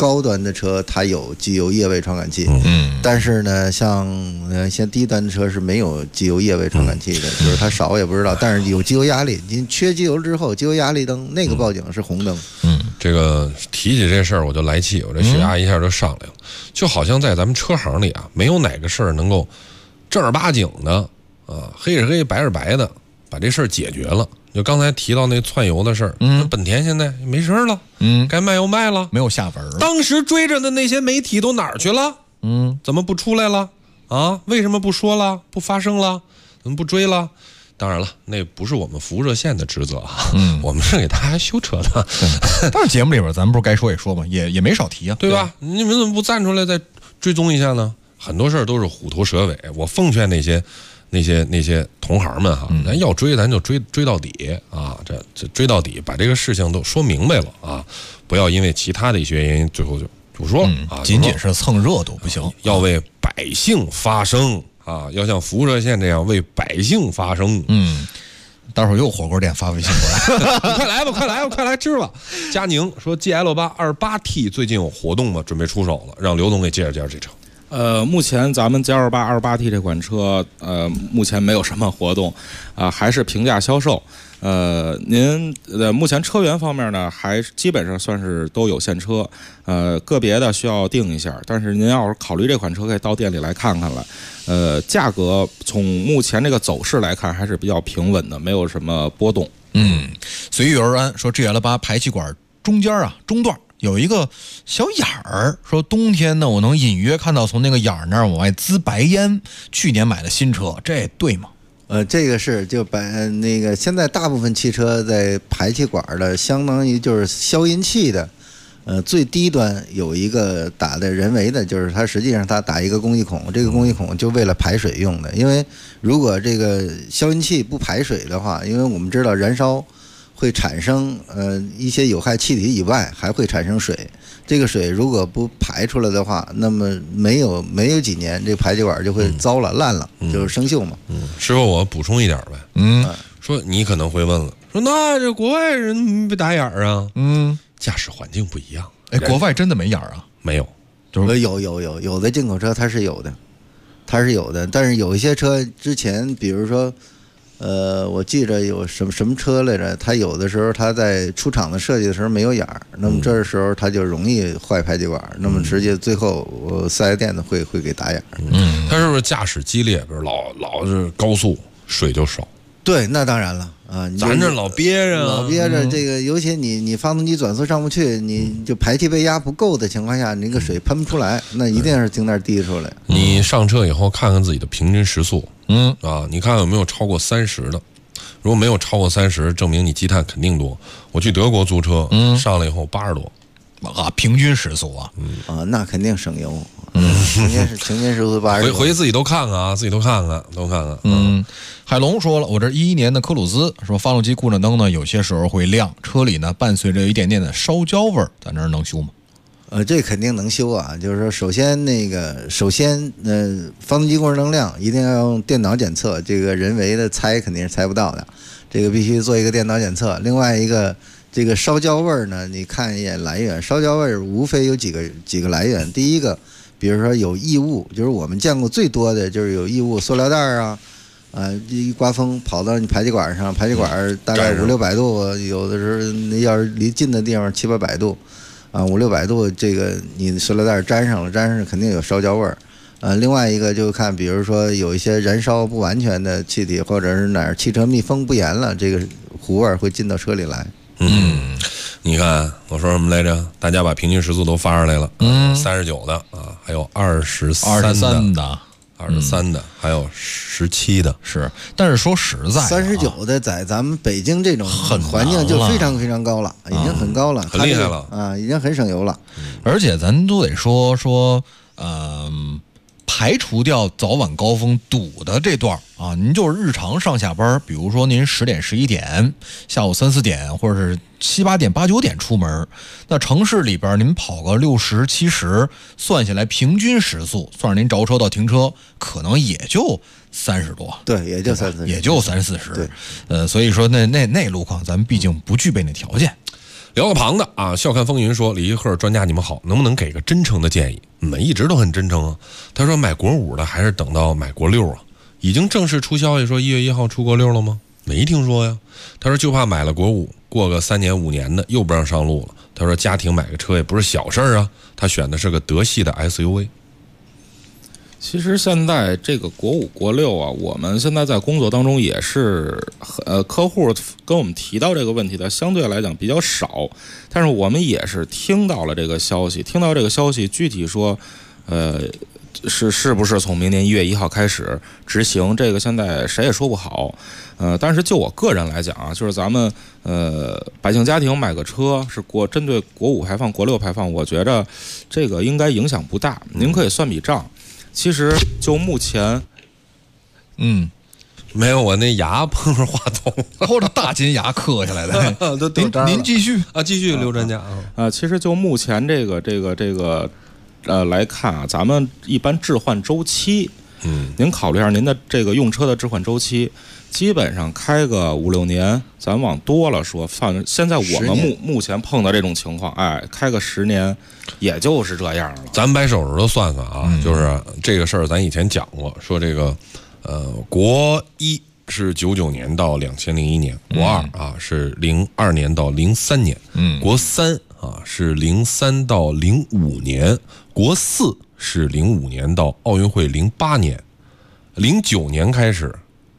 M: 高端的车它有机油液位传感器，但是呢，像低端的车是没有机油液位传感器的，就是它少也不知道，但是有机油压力，你缺机油之后，机油压力灯那个报警是红灯。
H: 这个提起这事儿我就来气，我这血压一下就上来了，就好像在咱们车行里啊，没有哪个事儿能够正儿八经的啊，黑是黑白是白的把这事儿解决了。就刚才提到那窜油的事儿，本田现在没事了，该卖又卖了，
C: 没有下文了。
H: 当时追着的那些媒体都哪儿去了？怎么不出来了？啊，为什么不说了？不发声了？怎么不追了？当然了，那不是我们服务热线的职责啊，我们是给大家修车的。
C: 但是节目里边咱们不是该说也说嘛，也没少提啊，
H: 对吧？你们怎么不站出来再追踪一下呢？很多事儿都是虎头蛇尾。我奉劝那些同行们哈，咱要追咱就追到底啊，这追到底，把这个事情都说明白了啊，不要因为其他的一些原因最后就不说啊，
C: 仅仅是蹭热度不行，
H: 要为百姓发声。啊，要像服务热线这样为百姓发声。
C: 待会儿又火锅店发微信过来，
H: 你快来吧，快来吧，快来吃吧。佳宁说 GL8 28T 最近有活动吗？准备出手了，让刘总给介绍介绍这车。
N: 目前咱们 GL8 28T 这款车，目前没有什么活动，还是平价销售。您目前车源方面呢，还基本上算是都有现车，个别的需要定一下。但是您要是考虑这款车，可以到店里来看看了。价格从目前这个走势来看，还是比较平稳的，没有什么波动。
C: 随遇而安。说 GL8 排气管中间啊中段有一个小眼儿，说冬天呢我能隐约看到从那个眼儿那儿往外滋白烟。去年买的新车，这对吗？
M: 这个是就那个现在大部分汽车在排气管的，相当于就是消音器的，最低端有一个打的人为的，就是它实际上它打一个工艺孔，这个工艺孔就为了排水用的。因为如果这个消音器不排水的话，因为我们知道燃烧会产生一些有害气体以外，还会产生水。这个水如果不排出来的话，那么没有几年，这个排气管就会糟了、烂了，就是生锈嘛。
H: 师傅，我补充一点呗。说你可能会问了，说那这国外人不打眼儿啊？驾驶环境不一样。
C: 国外真的没眼儿啊？
H: 没有，
M: 就是有的进口车它是有的，但是有一些车之前，比如说。我记着有什么车来着？它有的时候它在出厂的设计的时候没有眼儿，那么这时候它就容易坏排气管，那么直接最后4S店的会给打眼儿。
H: 它是不是驾驶激烈？比如老是高速，水就少。
M: 对，那当然了啊！
H: 咱这老憋着，
M: 这个尤其你发动机转速上不去，你就排气背压不够的情况下，你那个水喷不出来，那一定是从那儿滴出来。
H: 你上车以后看看自己的平均时速，你看看有没有超过30的。如果没有超过30，证明你积碳肯定多。我去德国租车，上来以后80多。
C: 平均时速啊，
M: 那肯定省油。平均时速80。
H: 回去自己都看看啊，自己都看看。
C: 海龙说了，我这11年的科鲁兹，说发动机故障灯呢，有些时候会亮，车里呢伴随着一点点的烧焦味儿，在那儿能修吗？
M: 这肯定能修啊。就是说，首先发动机故障灯亮，一定要用电脑检测，这个人为的猜肯定是猜不到的，这个必须做一个电脑检测。另外一个。这个烧焦味儿呢，你看一眼来源，烧焦味儿无非有几个来源。第一个，比如说有异物，就是我们见过最多的就是有异物，塑料袋啊，一刮风跑到你排气管上，排气管大概500-600度，有的时候要是离近的地方700-800度，啊500-600度，这个你塑料袋粘上肯定有烧焦味儿。另外一个就看，比如说有一些燃烧不完全的气体，或者是哪儿汽车密封不严了，这个糊味儿会进到车里来。
H: 你看我说什么来着？大家把平均时速都发上来了，39的啊，还有23的，23的，还有17的，
C: 是。但是说实在
M: ，39的在咱们北京这种环境就非常非常高了，已经很高了，
H: 很厉害了
M: 啊，已经很省油了。
C: 而且咱都得说，排除掉早晚高峰堵的这段啊，您就是日常上下班，比如说您10点11点，下午3、4点，或者是7、8点、8、9点出门，那城市里边您跑个60、70，算下来平均时速，算是您着车到停车，可能也就30多，
M: 对，也就30，
C: 也就30、40，对，所以说那路况咱们毕竟不具备那条件。
H: 聊个旁的啊，笑看风云说李一鹤专家你们好，能不能给个真诚的建议？你们一直都很真诚啊。他说买国5的还是等到买国6啊？已经正式出消息说1月1号出国6了吗？没听说呀。他说就怕买了国5，过个3年5年的又不让上路了。他说家庭买个车也不是小事儿啊，他选的是个德系的 SUV。
N: 其实现在这个国5、国6啊，我们现在在工作当中也是，客户跟我们提到这个问题的相对来讲比较少，但是我们也是听到了这个消息，具体说，是不是从明年1月1号开始执行，这个现在谁也说不好。但是就我个人来讲啊，就是咱们百姓家庭买个车是针对国5排放、国6排放，我觉得这个应该影响不大。您可以算笔账。其实就目前，
H: 没有我那牙碰上话筒，
C: 或者大金牙磕下来的。您继续
H: 啊，继续刘专家
N: 啊。其实就目前这个来看啊，咱们一般置换周期，您考虑一下您的这个用车的置换周期，基本上开个5、6年，咱往多了说，现在我们目前碰到这种情况，开个10年。也就是这样了，
H: 咱掰手指头算算啊，就是这个事儿，咱以前讲过，说这个国1是99年到2001年，国2啊是02年到03年，国3啊是03到05年，国4是05年到奥运会08年，09年开始。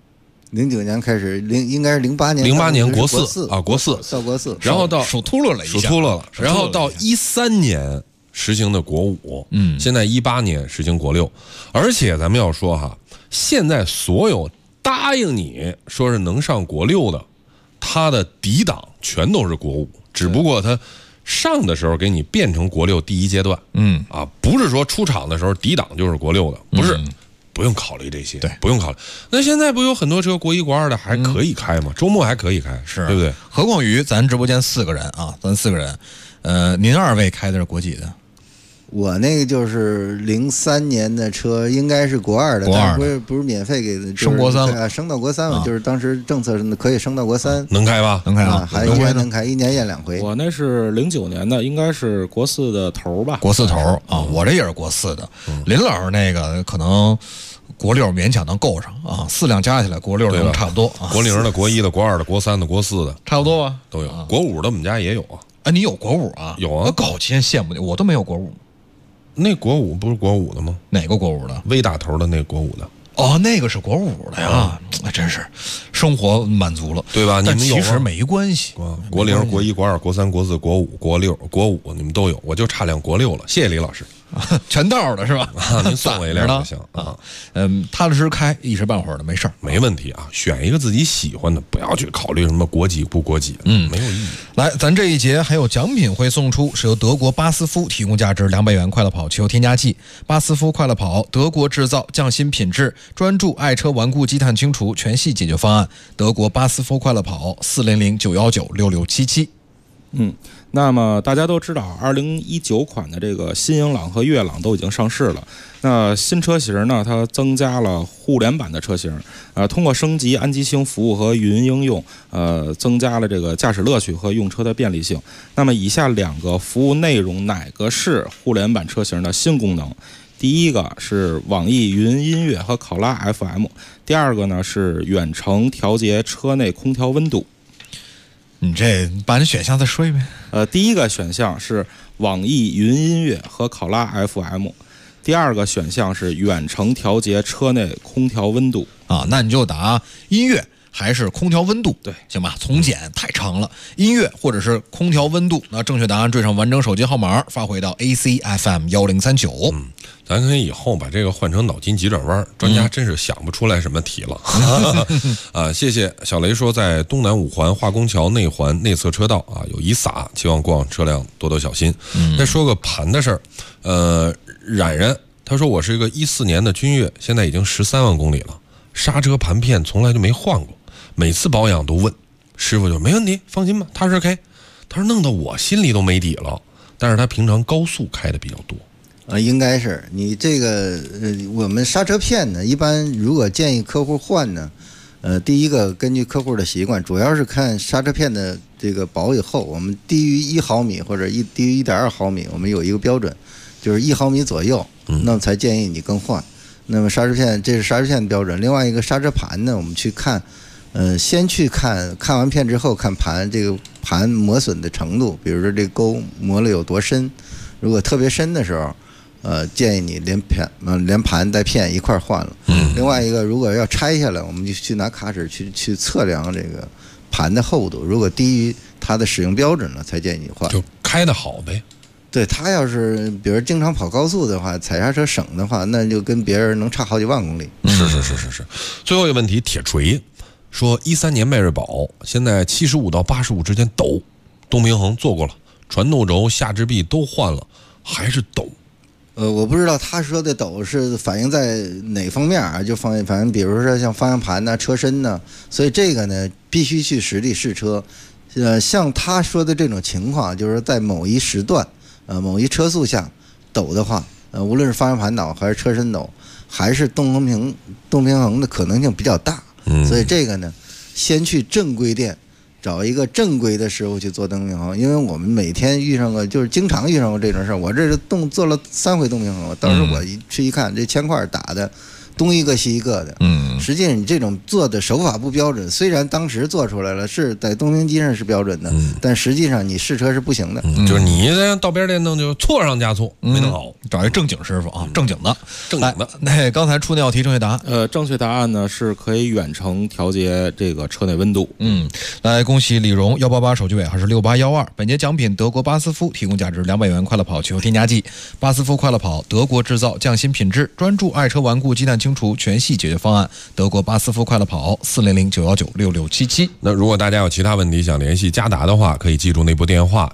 M: 09年开始，应该是08年。
H: 08年国4啊，国4
M: 到国4，
H: 然后到
C: 数秃噜了一下，
H: 数秃噜了，然后到13年实行的国5，现在18年实行国6，而且咱们要说哈，现在所有答应你说是能上国6的，它的抵档全都是国5，只不过它上的时候给你变成国6第1阶段，不是说出厂的时候抵档就是国6的，不是。不用考虑这些，对，不用考虑。那现在不有很多车国1、国2的还可以开吗？周末还可以开，
C: 是
H: 对不对？
C: 何况于咱直播间4个人啊，咱4个人，您2位开的是国几的？
M: 我那个就是03年的车，应该是国2的，但是不是免费给的，
C: 升国3了，
M: 升到国3了，就是当时政策是可以升到国3，
H: 能开吧？
C: 能开啊，
M: 还一年能开，1年验2回。
N: 我那是09年的，应该是国4的头吧？
C: 国4头啊，我这也是国4的。林老师那个可能国6勉强能够上啊，4辆加起来国6能差不多啊。
H: 国0的、国1的、国2的、国3的、国4的，
C: 差不多吧？
H: 都有。国5的我们家也有啊。
C: 你有国5啊？
H: 有啊。
C: 我搞钱羡慕你，我都没有国5。
H: 那国5不是国5的吗？
C: 哪个国5的
H: ？V 打头的那个国5的。
C: 哦，那个是国5的呀，真是生活满足了，
H: 对吧？你们
C: 其实没关系，
H: 国0、国1、国2、国3、国4、国5、国6、国5，你们都有，我就差辆国6了。谢谢李老师。
C: 全道的是吧？
H: 您送我一辆就行啊。
C: 踏踏实实开，一时半会儿的没事儿，
H: 没问题啊。选一个自己喜欢的，不要去考虑什么国几不国几，没有意义。
C: 来，咱这一节还有奖品会送出，是由德国巴斯夫提供价值200元快乐跑汽油添加剂。巴斯夫快乐跑，德国制造，匠心品质，专注爱车顽固积碳清除全系解决方案。德国巴斯夫快乐跑，400-919-6677。
N: 那么大家都知道，2019款的这个新英朗和悦朗都已经上市了。那新车型呢，它增加了互联版的车型，通过升级安吉星服务和语音应用，增加了这个驾驶乐趣和用车的便利性。那么以下2个服务内容，哪个是互联版车型的新功能？第一个是网易云音乐和考拉 FM， 第二个呢是远程调节车内空调温度。
C: 你这把你选项再说一遍。
N: 第一个选项是网易云音乐和考拉 FM， 第二个选项是远程调节车内空调温度
C: 啊。那你就答音乐还是空调温度，
N: 对，
C: 行吧？从简太长了，音乐或者是空调温度。那正确答案缀上完整手机号码，发回到 ACFM 1039。
H: 咱可以以后把这个换成脑筋急转弯，专家真是想不出来什么题了。啊，谢谢小雷说，在东南5环化工桥内环内侧车道啊有遗撒，希望过往车辆多多小心。再说个盘的事儿，冉冉他说我是一个14年的君越，现在已经13万公里了，刹车盘片从来就没换过，每次保养都问师傅，就没问题，放心吧，踏实开。他说弄得我心里都没底了，但是他平常高速开的比较多。
M: 应该是你这个我们刹车片呢，一般如果建议客户换呢， 第一个根据客户的习惯，主要是看刹车片的这个薄与厚。我们低于1毫米或者低于1.2毫米，我们有一个标准，就是1毫米左右，那么才建议你更换。那么刹车片，这是刹车片的标准。另外一个刹车盘呢，我们去看，先去看完片之后看盘，这个盘磨损的程度，比如说这沟磨了有多深，如果特别深的时候。建议你连盘带片一块换了。另外一个，如果要拆下来，我们就去拿卡尺去测量这个盘的厚度，如果低于它的使用标准了，才建议你换。
H: 就开得好呗。
M: 对，他要是比如经常跑高速的话，踩刹车省的话，那就跟别人能差好几万公里。
H: 是。最后一个问题，铁锤说13年迈锐宝现在75到85之间抖，动平衡做过了，传动轴、下支臂都换了，还是抖。
M: 我不知道他说的抖是反映在哪方面啊？就反映比如说像方向盘呐、车身呐，所以这个呢必须去实地试车。像他说的这种情况，就是在某一时段、某一车速下抖的话，无论是方向盘抖还是车身抖，还是动平衡的可能性比较大。所以这个呢，先去正规店。找一个正规的师傅去做动平衡，因为我们每天遇上过，就是经常遇上过这种事儿。我这是做了3回动平衡，当时我去一看，这铅块打的东一个西一个的。实际上你这种做的手法不标准，虽然当时做出来了是在动平机上是标准的，但实际上你试车是不行的。
H: 就是你到边店弄就错上加错，没弄好。
C: 找一正经师傅啊，正经的。那刚才出那道题正确答案，
N: 正确答案呢是可以远程调节这个车内温度。
C: 来恭喜李荣188手机尾号是6812，本节奖品德国巴斯夫提供价值200元快乐跑汽油添加剂。巴斯夫快乐跑，德国制造，匠心品质，专注爱车顽固鸡蛋清除全系解决方案。德国巴斯夫快乐跑400-919-6677。
H: 那如果大家有其他问题想联系嘉达的话，可以记住那部电话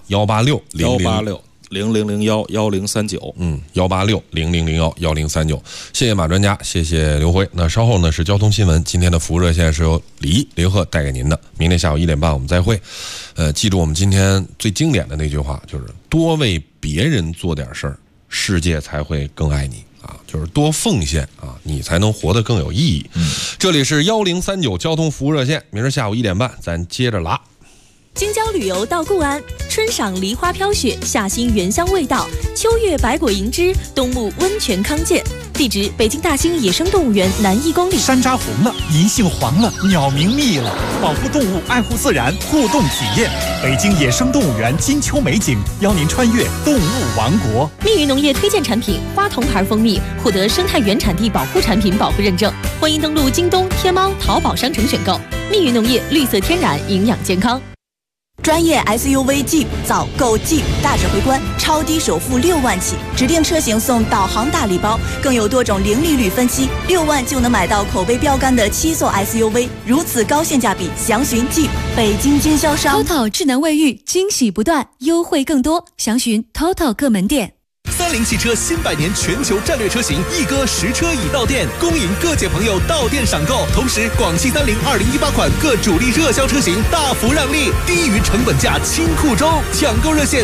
H: 186-0001-1039，186-0001-1039。谢谢马专家，谢谢刘辉。那稍后呢是交通新闻，今天的服务热线是由李鹤带给您的。明天下午1点半我们再会。记住我们今天最经典的那句话，就是多为别人做点事儿，世界才会更爱你。就是多奉献啊，你才能活得更有意义。这里是1039交通服务热线，明儿下午1点半咱接着拉。
O: 京郊旅游到固安，春赏梨花飘雪，夏欣原香味道，秋月百果银枝，冬沐温泉康健。地址：北京大兴野生动物园南1公里。
L: 山楂红了，银杏黄了，鸟鸣密了，保护动物，爱护自然，互动体验。北京野生动物园金秋美景，邀您穿越动物王国。
O: 蜜语农业推荐产品花童牌蜂蜜获得生态原产地保护产品保护认证，欢迎登录京东、天猫、淘宝商城选购。蜜语农业，绿色天然，营养健康。
P: 专业 SUV Jeep 早购 Jeep 大指挥官，超低首付6万起，指定车型送导航大礼包，更有多种零利率分期，6万就能买到口碑标杆的7座 SUV， 如此高性价比，详询 Jeep 北京经销商。
O: TOTO 智能卫浴，惊喜不断，优惠更多，详询 TOTO 各门店。
R: 30汽车新100年全球战略车型一哥实车已到店，恭迎各界朋友到店赏购。同时，广汽30 2018款各主力热销车型大幅让利，低于成本价清库中，抢购热线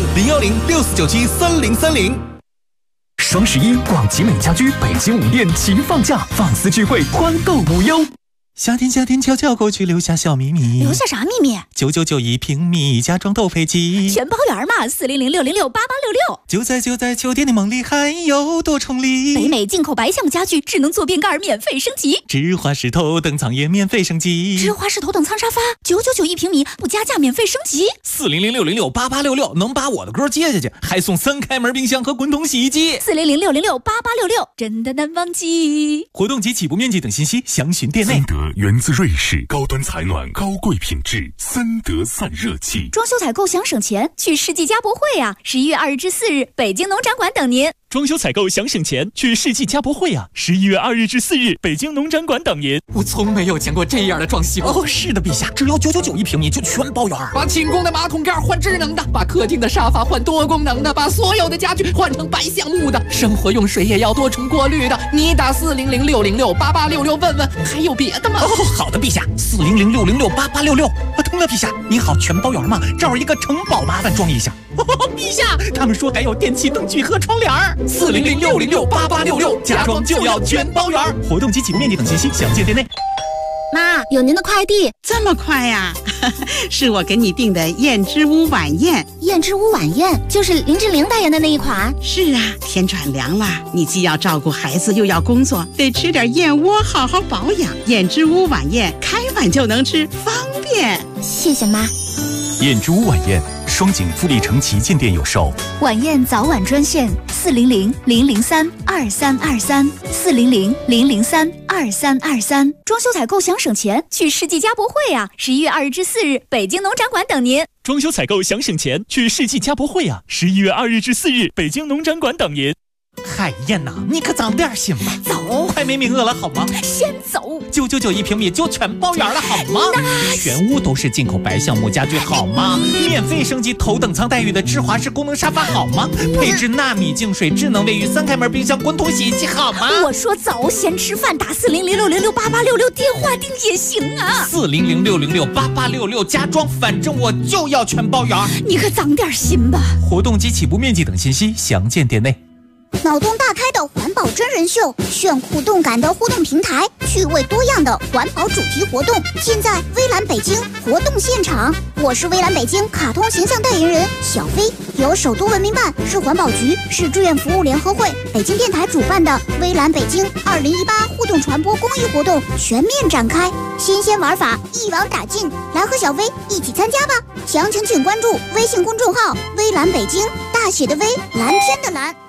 R: 010-6497-3030。
L: 双11，广汽美家居北京5店齐放假，放肆聚会，欢购无忧。
Q: 夏天悄悄过去，留下小秘密。
J: 留下啥秘密
Q: ？9991平米，家装豆飞机，
J: 全包圆嘛！400-606-8866。
Q: 就在酒店的梦里，还有多重礼。
J: 北美进口白橡家具，智能坐便盖免费升级。
Q: 芝华士头等舱也免费升级。
J: 芝华士头等舱沙发999一平米，不加价免费升级。
Q: 400-606-8866能把我的歌接下去，还送3开门冰箱和滚筒洗衣机。
J: 400-606-8866真的难忘记。
Q: 活动及起步面积等信息详询店内。
K: 森德源自瑞士，高端采暖，高贵品质，森德散热器。
J: 装修采购想省钱，去世纪家博会啊！11月2日至4日，北京农展馆等您。
L: 装修采购想省钱，去世纪家博会啊！11月2日至4日，北京农展馆等您。
A: 我从没有见过这样的装修
Q: 哦！是的，陛下，只要999一平米就全包圆。
A: 把寝宫的马桶盖换智能的，把客厅的沙发换多功能的，把所有的家具换成白橡木的，生活用水也要多重过滤的。你打400-606-8866问问，还有别的吗？
Q: 哦，好的，陛下，400-606-8866。对了，陛下，你好，全包圆吗？这儿一个城堡，麻烦装一下。陛下，他们说还有电器灯具和窗帘。
A: 400-606-8866，家装就要全包圆。
Q: 活动及起步面积等信息详见店内。
S: 妈，有您的快递。
F: 这么快呀？是我给你订的燕之屋晚宴。
S: 燕之屋晚宴就是林志玲代言的那一款。
F: 是啊，天转凉了，你既要照顾孩子又要工作，得吃点燕窝好好保养。燕之屋晚宴开碗就能吃，方便。
S: 谢谢妈。
L: 燕之屋晚宴，双井富力城旗舰店有售。
J: 晚宴早晚专线400-003-2323，400-003-2323。装修采购想省钱，去世纪家博会啊！11月2日至4日，北京农展馆等您。
L: 装修采购想省钱，去世纪家博会啊！11月2日至4日，北京农展馆等您。
G: 海燕呐，你可长点心吧！
J: 走，
G: 快没名额了好吗？
J: 先走。
G: 999一平米就全包圆了好吗？全屋都是进口白橡木家具好吗？免费升级头等舱待遇的智华式功能沙发好吗？配置纳米净水智能卫浴3开门冰箱滚筒洗衣机好吗？
J: 我说走，先吃饭，打400-606-8866电话订也行啊。
G: 400-606-8866加装，反正我就要全包圆。
J: 你可长点心吧。
G: 活动及起步面积等信息详见店内。
I: 脑洞大开的环保真人秀，炫酷动感的互动平台，趣味多样的环保主题活动，尽在微蓝北京活动现场。我是微蓝北京卡通形象代言人小飞，由首都文明办、市环保局、市志愿服务联合会、北京电台主办的微蓝北京2018互动传播公益活动全面展开，新鲜玩法一网打尽，来和小飞一起参加吧！详情请关注微信公众号微蓝北京，大写的微，蓝天的蓝。